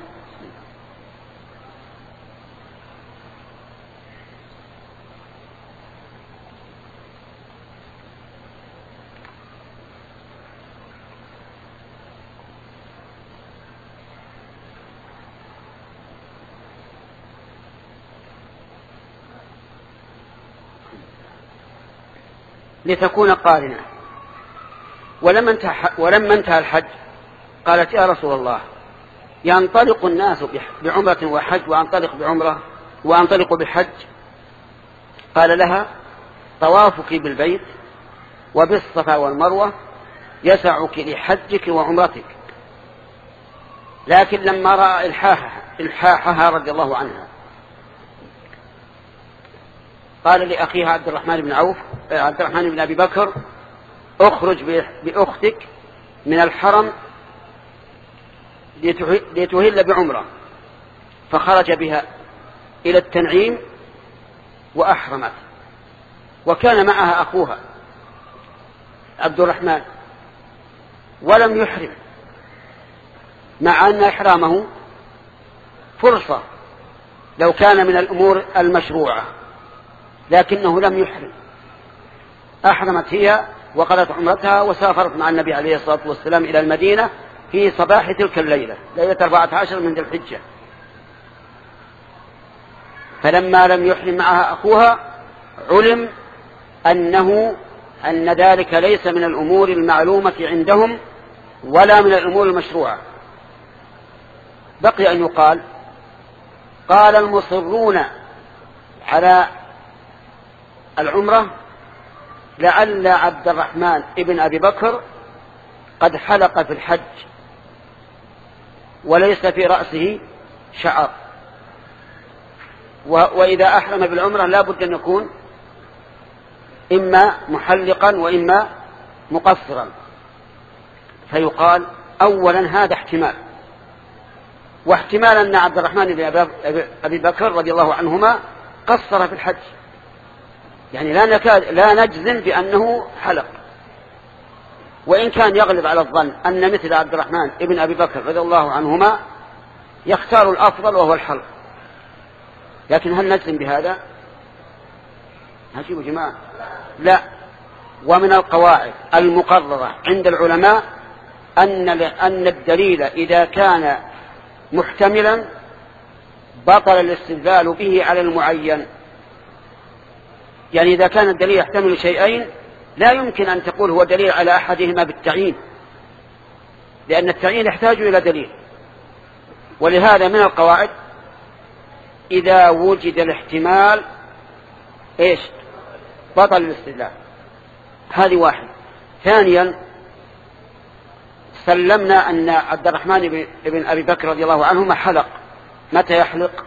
لتكون قارنة. ولما انتهى, ولما انتهى الحج قالت: يا رسول الله، ينطلق الناس بعمرة وحج وأنطلق بعمرة وأنطلق بحج؟ قال لها: طوافك بالبيت وبالصفا والمروة يسعك لحجك وعمرتك. لكن لما رأى إلحاحها, إلحاحها رضي الله عنها قال لأخيها عبد الرحمن بن عوف عبد الرحمن بن أبي بكر: اخرج بأختك من الحرم لتهل بعمرة. فخرج بها إلى التنعيم وأحرمت، وكان معها أخوها عبد الرحمن ولم يحرم، مع أن إحرامه فرصة لو كان من الأمور المشروعة، لكنه لم يحرم. أحرمت هي وقضت عمرتها وسافرت مع النبي عليه الصلاة والسلام إلى المدينة في صباح تلك الليلة، ليلة أربعة عشر من ذي الحجة. فلما لم يحرم معها أخوها علم أنه أن ذلك ليس من الأمور المعلومة عندهم ولا من الأمور المشروعة. بقي أن يقال: قال المصرون على العمرة لعل عبد الرحمن ابن أبي بكر قد حلق في الحج وليس في رأسه شعر، وإذا أحرم بالعمرة لا بد أن يكون إما محلقا وإما مقصرا. فيقال: أولا هذا احتمال، واحتمال أن عبد الرحمن بن أبي بكر رضي الله عنهما قصر في الحج، يعني لا نكاد لا نجزم بأنه حلق، وإن كان يغلب على الظن أن مثل عبد الرحمن ابن أبي بكر رضي الله عنهما يختار الأفضل وهو الحلق. لكن هل نجزم بهذا؟ هاتوا يا جماعة، لا. ومن القواعد المقررة عند العلماء أن أن الدليل إذا كان محتملا بطل الاستدلال به على المعين. يعني إذا كان الدليل يحتمل شيئين لا يمكن أن تقول هو دليل على أحدهما بالتعيين، لأن التعيين يحتاج إلى دليل. ولهذا من القواعد إذا وجد الاحتمال إيش؟ بطل الاستدلال. هذه واحد. ثانيا، سلمنا أن عبد الرحمن بن أبي بكر رضي الله عنهما حلق. متى يحلق؟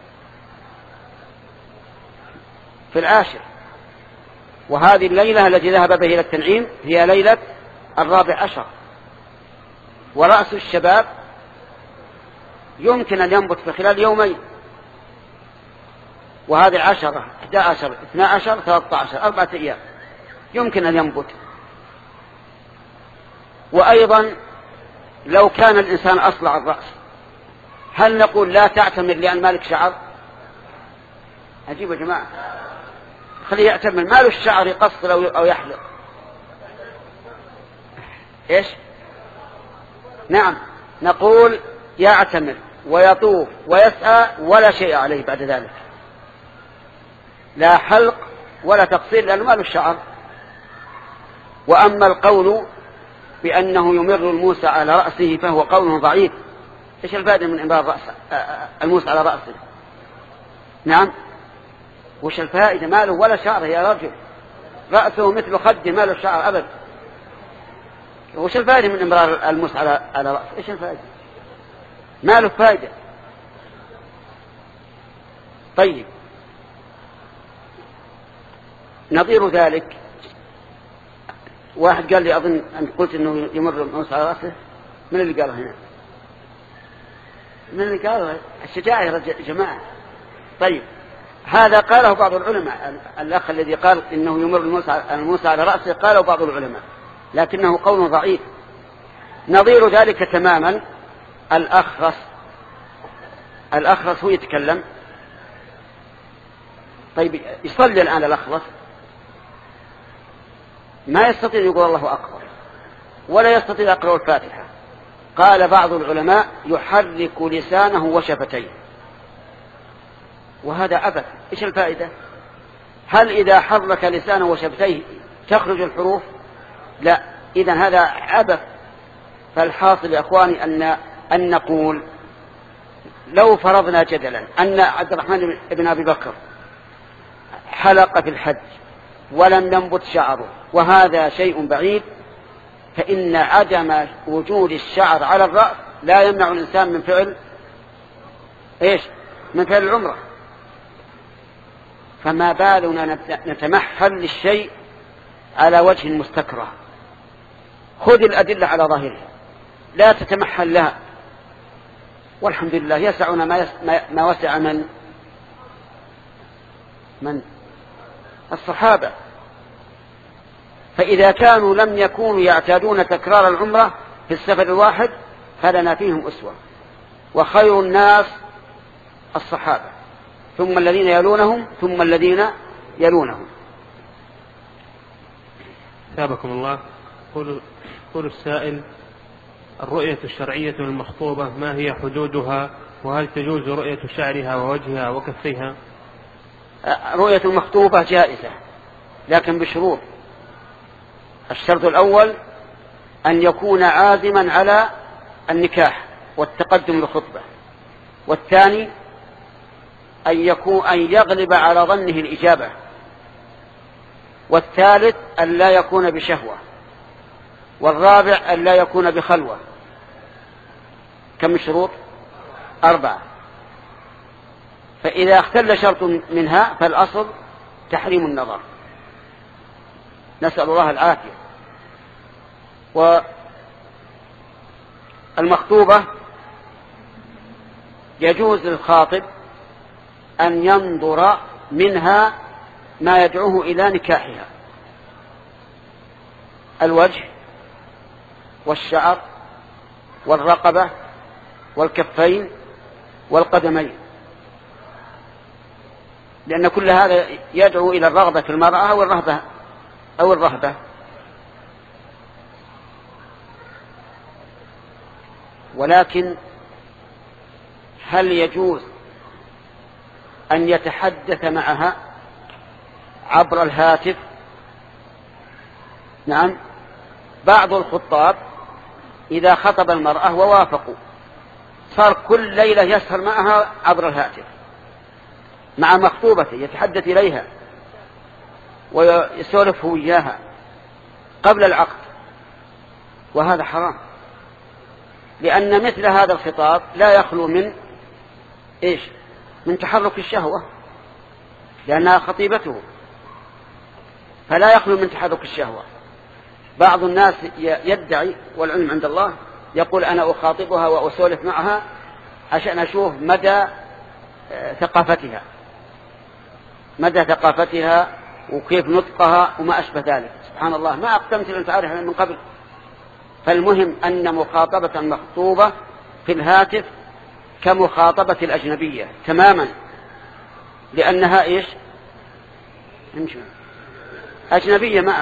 في العاشر. وهذه الليلة التي ذهب به إلى التنعيم هي ليلة الرابع عشر، ورأس الشباب يمكن أن ينبت في خلال يومين، وهذه عشرة إحدى عشر اثنى عشر ثلاثة عشر أربعة أيام يمكن أن ينبت. وأيضا لو كان الإنسان أصلع الرأس هل نقول لا تعتمر لأن مالك شعر؟ عجيب يا جماعة، خليه يعتمر، ماله الشعر يقصر أو يحلق. إيش؟ نعم، نقول يعتمر ويطوف ويسعى ولا شيء عليه بعد ذلك، لا حلق ولا تقصير لأنه ما له الشعر. وأما القول بأنه يمر الموسى على رأسه فهو قول ضعيف. إيش الفائدة من إمرار رأس الموسى على رأسه؟ نعم، وش الفائدة؟ ما له ولا شعر يا رجل، رأسه مثل خده ما له شعر أبد. وش الفائدة من إمرار الموسى على على رأسه؟ إيش الفائدة؟ ما له فائدة. طيب، نظير ذلك واحد قال لي أظن أنت قلت إنه يمر الموسى على رأسه. من اللي قاله هنا؟ من اللي قاله؟ الشجاعة يا جماعة. طيب، هذا قاله بعض العلماء. الأخ الذي قال إنه يمر الموسى على رأسه قاله بعض العلماء، لكنه قول ضعيف. نظير ذلك تماما الأخرس. الأخرس هو يتكلم. طيب، يصلي الآن الأخرس ما يستطيع يقول الله أكبر ولا يستطيع يقرأ الفاتحة. قال بعض العلماء يحرك لسانه وشفتيه، وهذا عبث. إيش الفائدة؟ هل إذا حرك لسانه وشفتيه تخرج الحروف؟ لا، إذن هذا عبث. فالحاصل يا أخواني أن, أن نقول لو فرضنا جدلا أن عبد الرحمن بن أبي بكر حلق في الحج ولم ينبت شعره، وهذا شيء بعيد، فإن عدم وجود الشعر على الرأس لا يمنع الإنسان من فعل إيش؟ من فعل العمرة. فما بالنا نتمحل للشيء على وجه مستكره؟ خذ الأدلة على ظاهرها، لا تتمحل لها. والحمد لله يسعنا ما, يس... ما وسع من من الصحابة. فإذا كانوا لم يكونوا يعتادون تكرار العمرة في السفر الواحد فلنا فيهم أسوة. وخير الناس الصحابة، ثم الذين يلونهم، ثم الذين يلونهم. ثابكم الله. قول قول السائل: الرؤية الشرعية للمخطوبة ما هي حدودها؟ وهل تجوز رؤية شعرها ووجهها وكفيها؟ رؤية المخطوبة جائزة لكن بشروط. الشرط الأول أن يكون عازما على النكاح والتقدم للخطبة، والثاني أن يكون أن يغلب على ظنه الإجابة، والثالث أن لا يكون بشهوة، والرابع أن لا يكون بخلوة. كم الشروط؟ أربعة. فإذا اختل شرط منها فالأصل تحريم النظر، نسأل الله العافية. والمخطوبة يجوز للخاطب أن ينظر منها ما يدعوه إلى نكاحها: الوجه والشعر والرقبة والكفين والقدمين، لأن كل هذا يدعو إلى الرغبة في المرأة أو الرهبة أو الرهبة. ولكن هل يجوز أن يتحدث معها عبر الهاتف؟ نعم، بعض الخطاب إذا خطب المرأة ووافقوا صار كل ليلة يسهر معها عبر الهاتف مع مخطوبته، يتحدث إليها ويسولف وياها قبل العقد، وهذا حرام، لأن مثل هذا الخطاب لا يخلو من إيش؟ من تحرك الشهوة، لأنها خطيبته، فلا يخلو من تحرك الشهوة. بعض الناس يدعي والعلم عند الله، يقول أنا أخاطبها وأسولف معها عشان أشوف مدى ثقافتها مدى ثقافتها وكيف نطقها وما أشبه ذلك. سبحان الله، ما أقدمت أن تعرف من قبل. فالمهم أن مخاطبة المخطوبة في الهاتف كمخاطبة الأجنبية تماما، لأنها إيش؟ أجنبية معه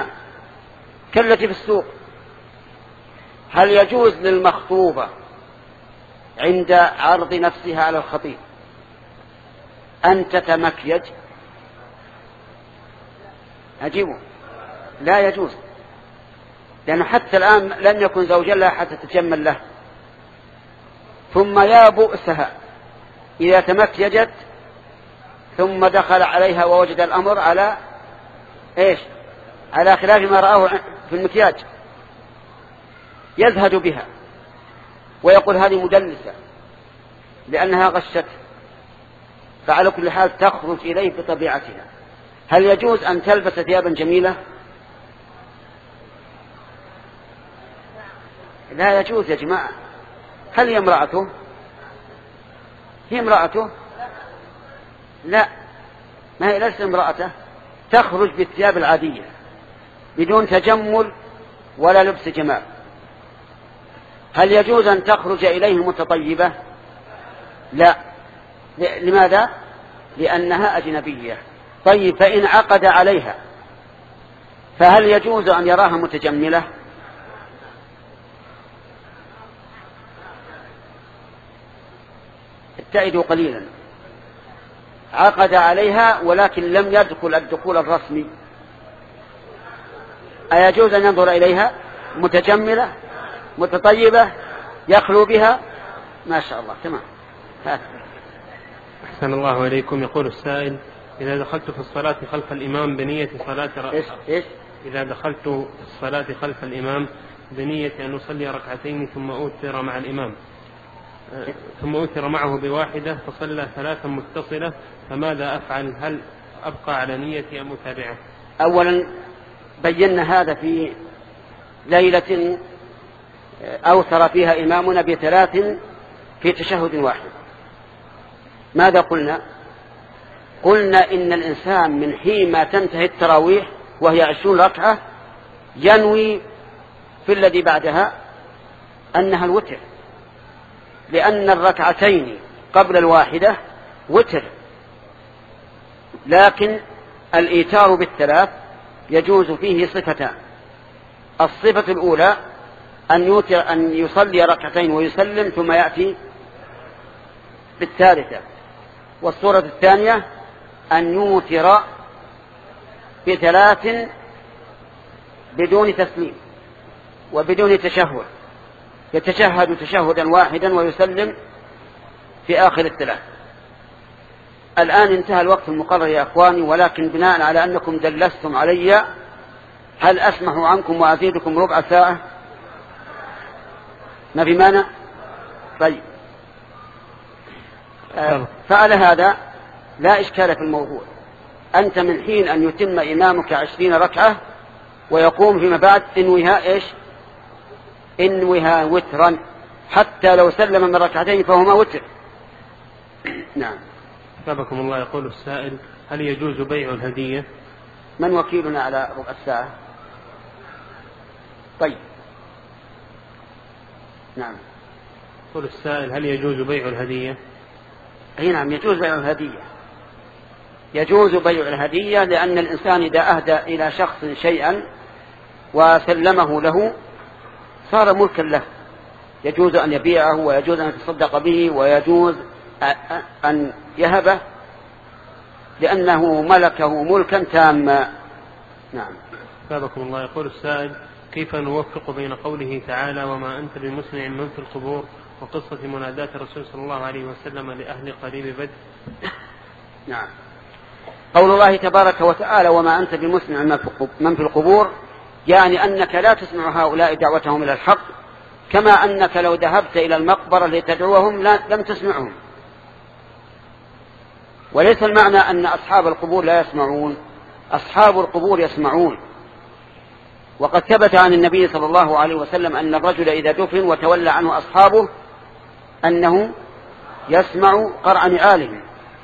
كالتي في السوق. هل يجوز للمخطوبة عند عرض نفسها على الخطيب أن تتمكيج، أجيبه لا يجوز، لأنه حتى الآن لم يكن زوجا لها حتى تتجمل له. ثم يا بؤسها إذا تمكيجت ثم دخل عليها ووجد الأمر على إيش؟ على خلاف ما رآه في المكياج، يزهد بها ويقول هذه مدلسة لأنها غشت. فعلى كل حال تخرج إليه بطبيعتها. هل يجوز أن تلبس ثيابا جميلة؟ لا يجوز يا جماعة. هل هي امرأته؟ هي امرأته؟ لا، ما هي ليست امرأته. تخرج بالثياب العادية بدون تجمل ولا لبس جمال. هل يجوز أن تخرج إليه متطيبة؟ لا. لماذا؟ لأنها أجنبية. طيب فإن عقد عليها فهل يجوز أن يراها متجملة؟ ابتعدوا قليلا. عقد عليها ولكن لم يدخل الدخول الرسمي، أيجوز أن ينظر إليها متجملة متطيبة يخلو بها؟ ما شاء الله. تمام. أحسن الله إليكم. يقول السائل: إذا دخلت في الصلاة خلف الإمام بنية صلاة ر... إيش؟ إيش؟ إذا دخلت في الصلاة خلف الإمام بنية أن أصلي ركعتين ثم أوتر مع الإمام ثم أوتر معه بواحدة فصلى ثلاثا متصلة، فماذا أفعل؟ هل أبقى على نيتي أم أتابعه؟ أولا بينا هذا في ليلة أوتر فيها إمامنا بثلاث في تشهد واحد. ماذا قلنا؟ قلنا إن الإنسان من حين ما تنتهي التراويح وهي عشرون ركعة ينوي في الذي بعدها أنها الوتر، لأن الركعتين قبل الواحدة وتر. لكن الإيتار بالثلاث يجوز فيه صفتان: الصفة الأولى أن يوتر أن يصلي ركعتين ويسلم ثم يأتي بالثالثة، والصورة الثانية أن يوتر بثلاث بدون تسليم وبدون تشهد، يتشهد تشهدا واحدا ويسلم في آخر الثلاث. الآن انتهى الوقت المقرر يا أخواني، ولكن بناء على أنكم دلستم علي هل أسمح عنكم وأزيدكم ربع ساعة؟ ما في مانع؟ طيب. آه فعلى هذا لا إشكال في الموضوع. أنت من حين أن يتم إمامك عشرين ركعة ويقوم فيما بعد انوها إيش؟ انوها وترا، حتى لو سلم من ركعتين فهما وتر. نعم. أثابكم الله. يقول السائل: هل يجوز بيع الهدية؟ من وكيلنا على ربع الساعة؟ طيب. نعم. يقول السائل: هل يجوز بيع الهدية؟ أي نعم، يجوز بيع الهدية. يجوز بيع الهدية لأن الإنسان إذا أهدى إلى شخص شيئا وسلمه له صار ملكا له، يجوز أن يبيعه ويجوز أن يتصدق به ويجوز أن يهبه لأنه ملكه ملكا تاما. نعم. أثابكم الله. يقول السائل: كيف نوفق بين قوله تعالى وما أنت بمسمع من في القبور وقصة مناداة الرسول صلى الله عليه وسلم لأهل قريب بدر؟ نعم. قول الله تبارك وتعالى وما أنت بمسمع من في القبور يعني أنك لا تسمع هؤلاء دعوتهم إلى الحق، كما أنك لو ذهبت إلى المقبرة لتدعوهم لم تسمعهم. وليس المعنى أن أصحاب القبور لا يسمعون، أصحاب القبور يسمعون. وقد ثبت عن النبي صلى الله عليه وسلم أن الرجل إذا دفن وتولى عنه أصحابه أنه يسمع قرع نعالهم.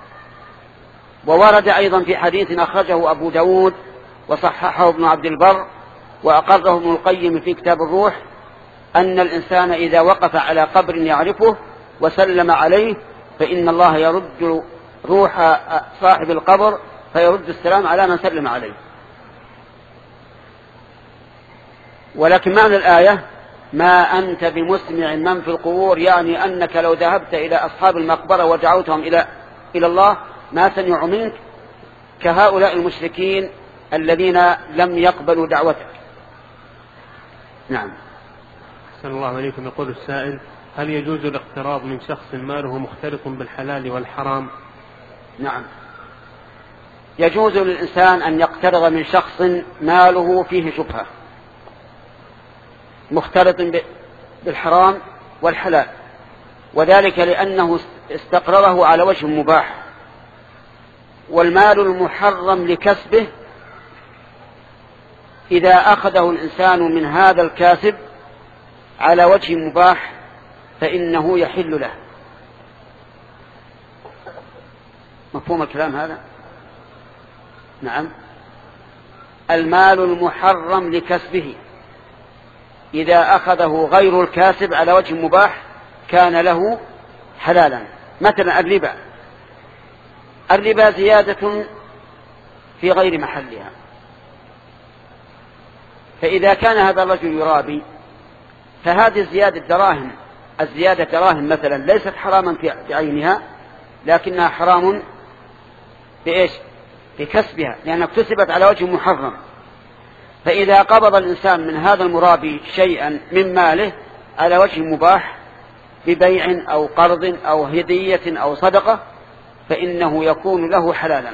وورد أيضا في حديث أخرجه أبو داود وصححه ابن عبد البر وأقره ابن القيم في كتاب الروح أن الإنسان إذا وقف على قبر يعرفه وسلم عليه فإن الله يرد روح صاحب القبر فيرد السلام على من سلم عليه. ولكن معنى الآية ما أنت بمسمع من في القبور، يعني أنك لو ذهبت إلى أصحاب المقبرة ودعوتهم إلى إلى الله ما سمعوا منك كهؤلاء المشركين الذين لم يقبلوا دعوتك. نعم. أحسن الله عليكم. يقول السائل: هل يجوز الاقتراض من شخص ماله مختلط بالحلال والحرام؟ نعم، يجوز للإنسان أن يقترض من شخص ماله فيه شبهة مختلط بالحرام والحلال، وذلك لأنه استقرضه على وجه مباح، والمال المحرم لكسبه إذا أخذه الإنسان من هذا الكاسب على وجه مباح فإنه يحل له. مفهوم الكلام هذا؟ نعم. المال المحرم لكسبه إذا أخذه غير الكاسب على وجه مباح كان له حلالا. مثلا الربا، الربا زيادة في غير محلها، فإذا كان هذا الرجل يرابي فهذه الزيادة دراهم، الزيادة دراهم مثلا ليست حراما في عينها، لكنها حرام بإيش؟ بكسبها، لأنها اكتسبت على وجه محرم. فإذا قبض الإنسان من هذا المرابي شيئا من ماله على وجه مباح ببيع أو قرض أو هدية أو صدقة فإنه يكون له حلالا.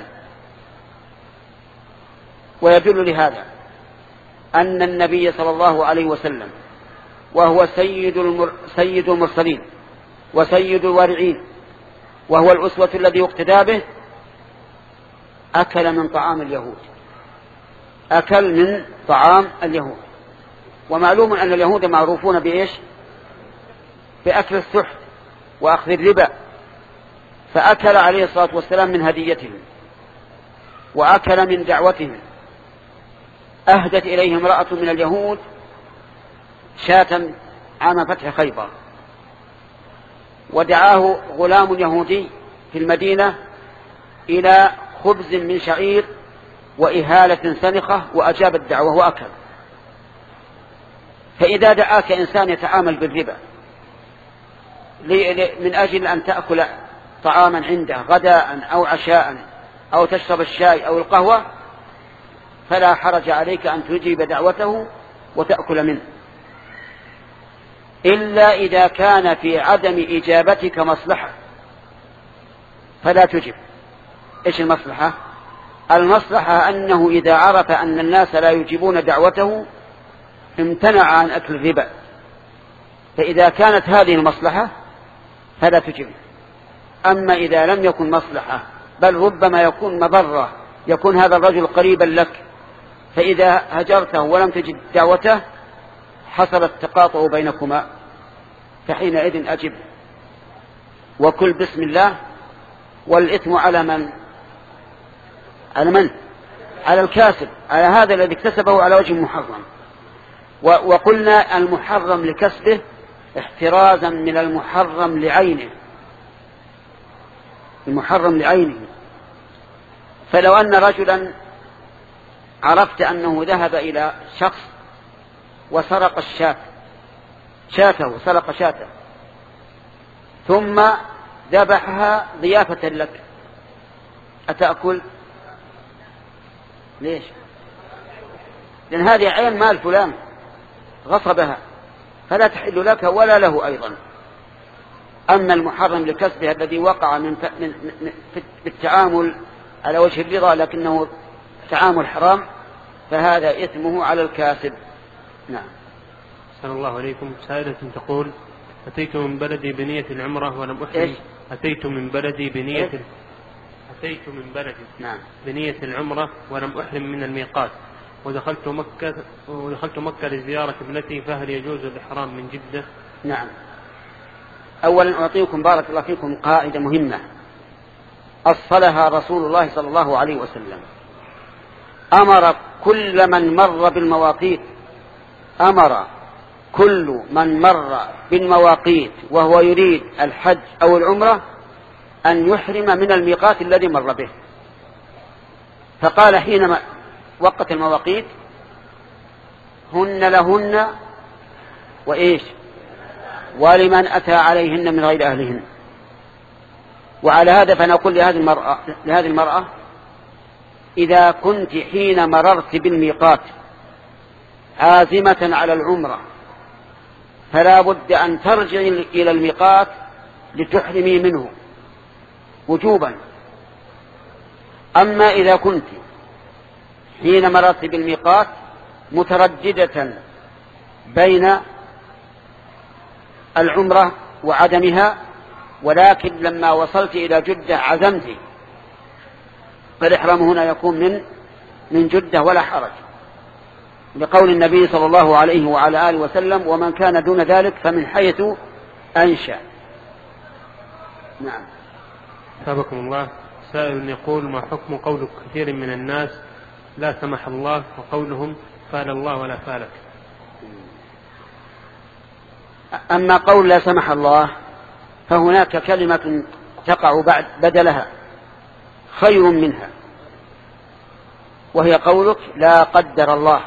ويدل لهذا أن النبي صلى الله عليه وسلم وهو سيد المر... سيد المرسلين وسيد الورعين وهو الأسوة الذي يقتدى به أكل من طعام اليهود، أكل من طعام اليهود. ومعلوم أن اليهود معروفون بإيش؟ بأكل السحت وأخذ الربا، فأكل عليه الصلاة والسلام من هديتهم وأكل من دعوتهم. أهدت إليه امرأة من اليهود شاة عام فتح خيبر، ودعاه غلام يهودي في المدينة إلى خبز من شعير وإهالة سنخة، وأجاب الدعوة وأكل. فإذا دعاك إنسان يتعامل بالربا من أجل أن تأكل طعاما عنده غداء أو عشاء أو تشرب الشاي أو القهوة فلا حرج عليك أن تجيب دعوته وتأكل منه، إلا إذا كان في عدم إجابتك مصلحة فلا تجب. إيش المصلحة؟ المصلحة أنه إذا عرف أن الناس لا يجيبون دعوته امتنع عن أكل الربا، فإذا كانت هذه المصلحة فلا تجب. أما إذا لم يكن مصلحة بل ربما يكون مضرة، يكون هذا الرجل قريبا لك، فإذا هجرته ولم تجد دعوته حصل التقاطع بينكما، فحينئذ أجب وكل بسم الله. والإثم على من؟ على من؟ على الكاسب، على هذا الذي اكتسبه على وجه محرم. وقلنا المحرم لكسبه احترازا من المحرم لعينه، المحرم لعينه. فلو أن رجلا عرفت أنه ذهب إلى شخص وسرق الشاة شاته سرق شاته ثم ذبحها ضيافة لك، أتأكل؟ ليش؟ لأن هذه عين مال فلان غصبها فلا تحل لك ولا له أيضا. أما المحرم لكسبها الذي وقع من في التعامل على وجه الرضا لكنه تعامل حرام فهذا إثمه على الكاسب. نعم. صلى الله عليكم. سائلة تقول: أتيت من بلدي بنية العمرة ولم أحرم. أتيت من بلدي بنية إيه؟ أتيت من بلدي نعم. بنية العمرة ولم أحرم من الميقات، ودخلت مكة ودخلت مكة لزيارة ابنتي، فهل يجوز الإحرام من جدة؟ نعم. أولا أعطيكم بارك الله فيكم قاعدة مهمة أصلها رسول الله صلى الله عليه وسلم. أمر كل من مر بالمواقيت أمر كل من مر بالمواقيت وهو يريد الحج أو العمرة أن يحرم من الميقات الذي مر به. فقال حينما وقت المواقيت: هن لهن وإيش ولمن أتى عليهن من غير أهلهن. وعلى هذا فنقول لهذه المرأة, لهذه المرأة إذا كنت حين مررت بالميقات عازمة على العمرة فلا بد أن ترجعي إلى الميقات لتحرمي منه وجوبا. أما إذا كنت حين مررت بالميقات مترددة بين العمرة وعدمها ولكن لما وصلت إلى جدة عزمت، فالإحرام هنا يكون من من جدة ولا حرج، لقول النبي صلى الله عليه وعلى آله وسلم: ومن كان دون ذلك فمن حيث أنشأ. نعم. ثابكم الله. سائل يقول: ما حكم قول كثير من الناس لا سمح الله وقولهم فعل الله ولا فعلك؟ أما قول لا سمح الله فهناك كلمة تقع بعد بدلها خير منها، وهي قولك لا قدر الله.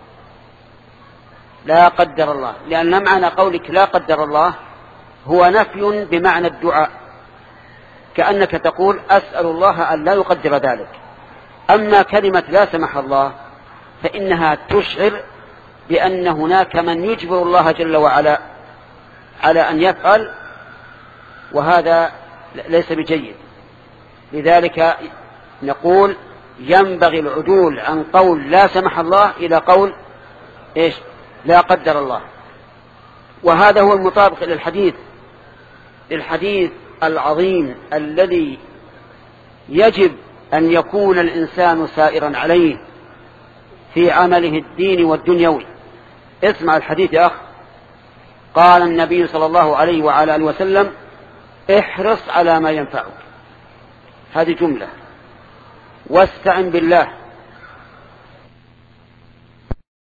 لا قدر الله، لأن معنى قولك لا قدر الله هو نفي بمعنى الدعاء، كأنك تقول أسأل الله أن لا يقدر ذلك. أما كلمة لا سمح الله فإنها تشعر بأن هناك من يجبر الله جل وعلا على أن يفعل، وهذا ليس بجيد. لذلك نقول ينبغي العدول عن قول لا سمح الله إلى قول إيش؟ لا قدر الله. وهذا هو المطابق للحديث للحديث العظيم الذي يجب أن يكون الإنسان سائرا عليه في عمله الديني والدنيوي. اسمع الحديث يا أخ. قال النبي صلى الله عليه وعلى آله وسلم: احرص على ما ينفعك، هذه جملة، واستعن بالله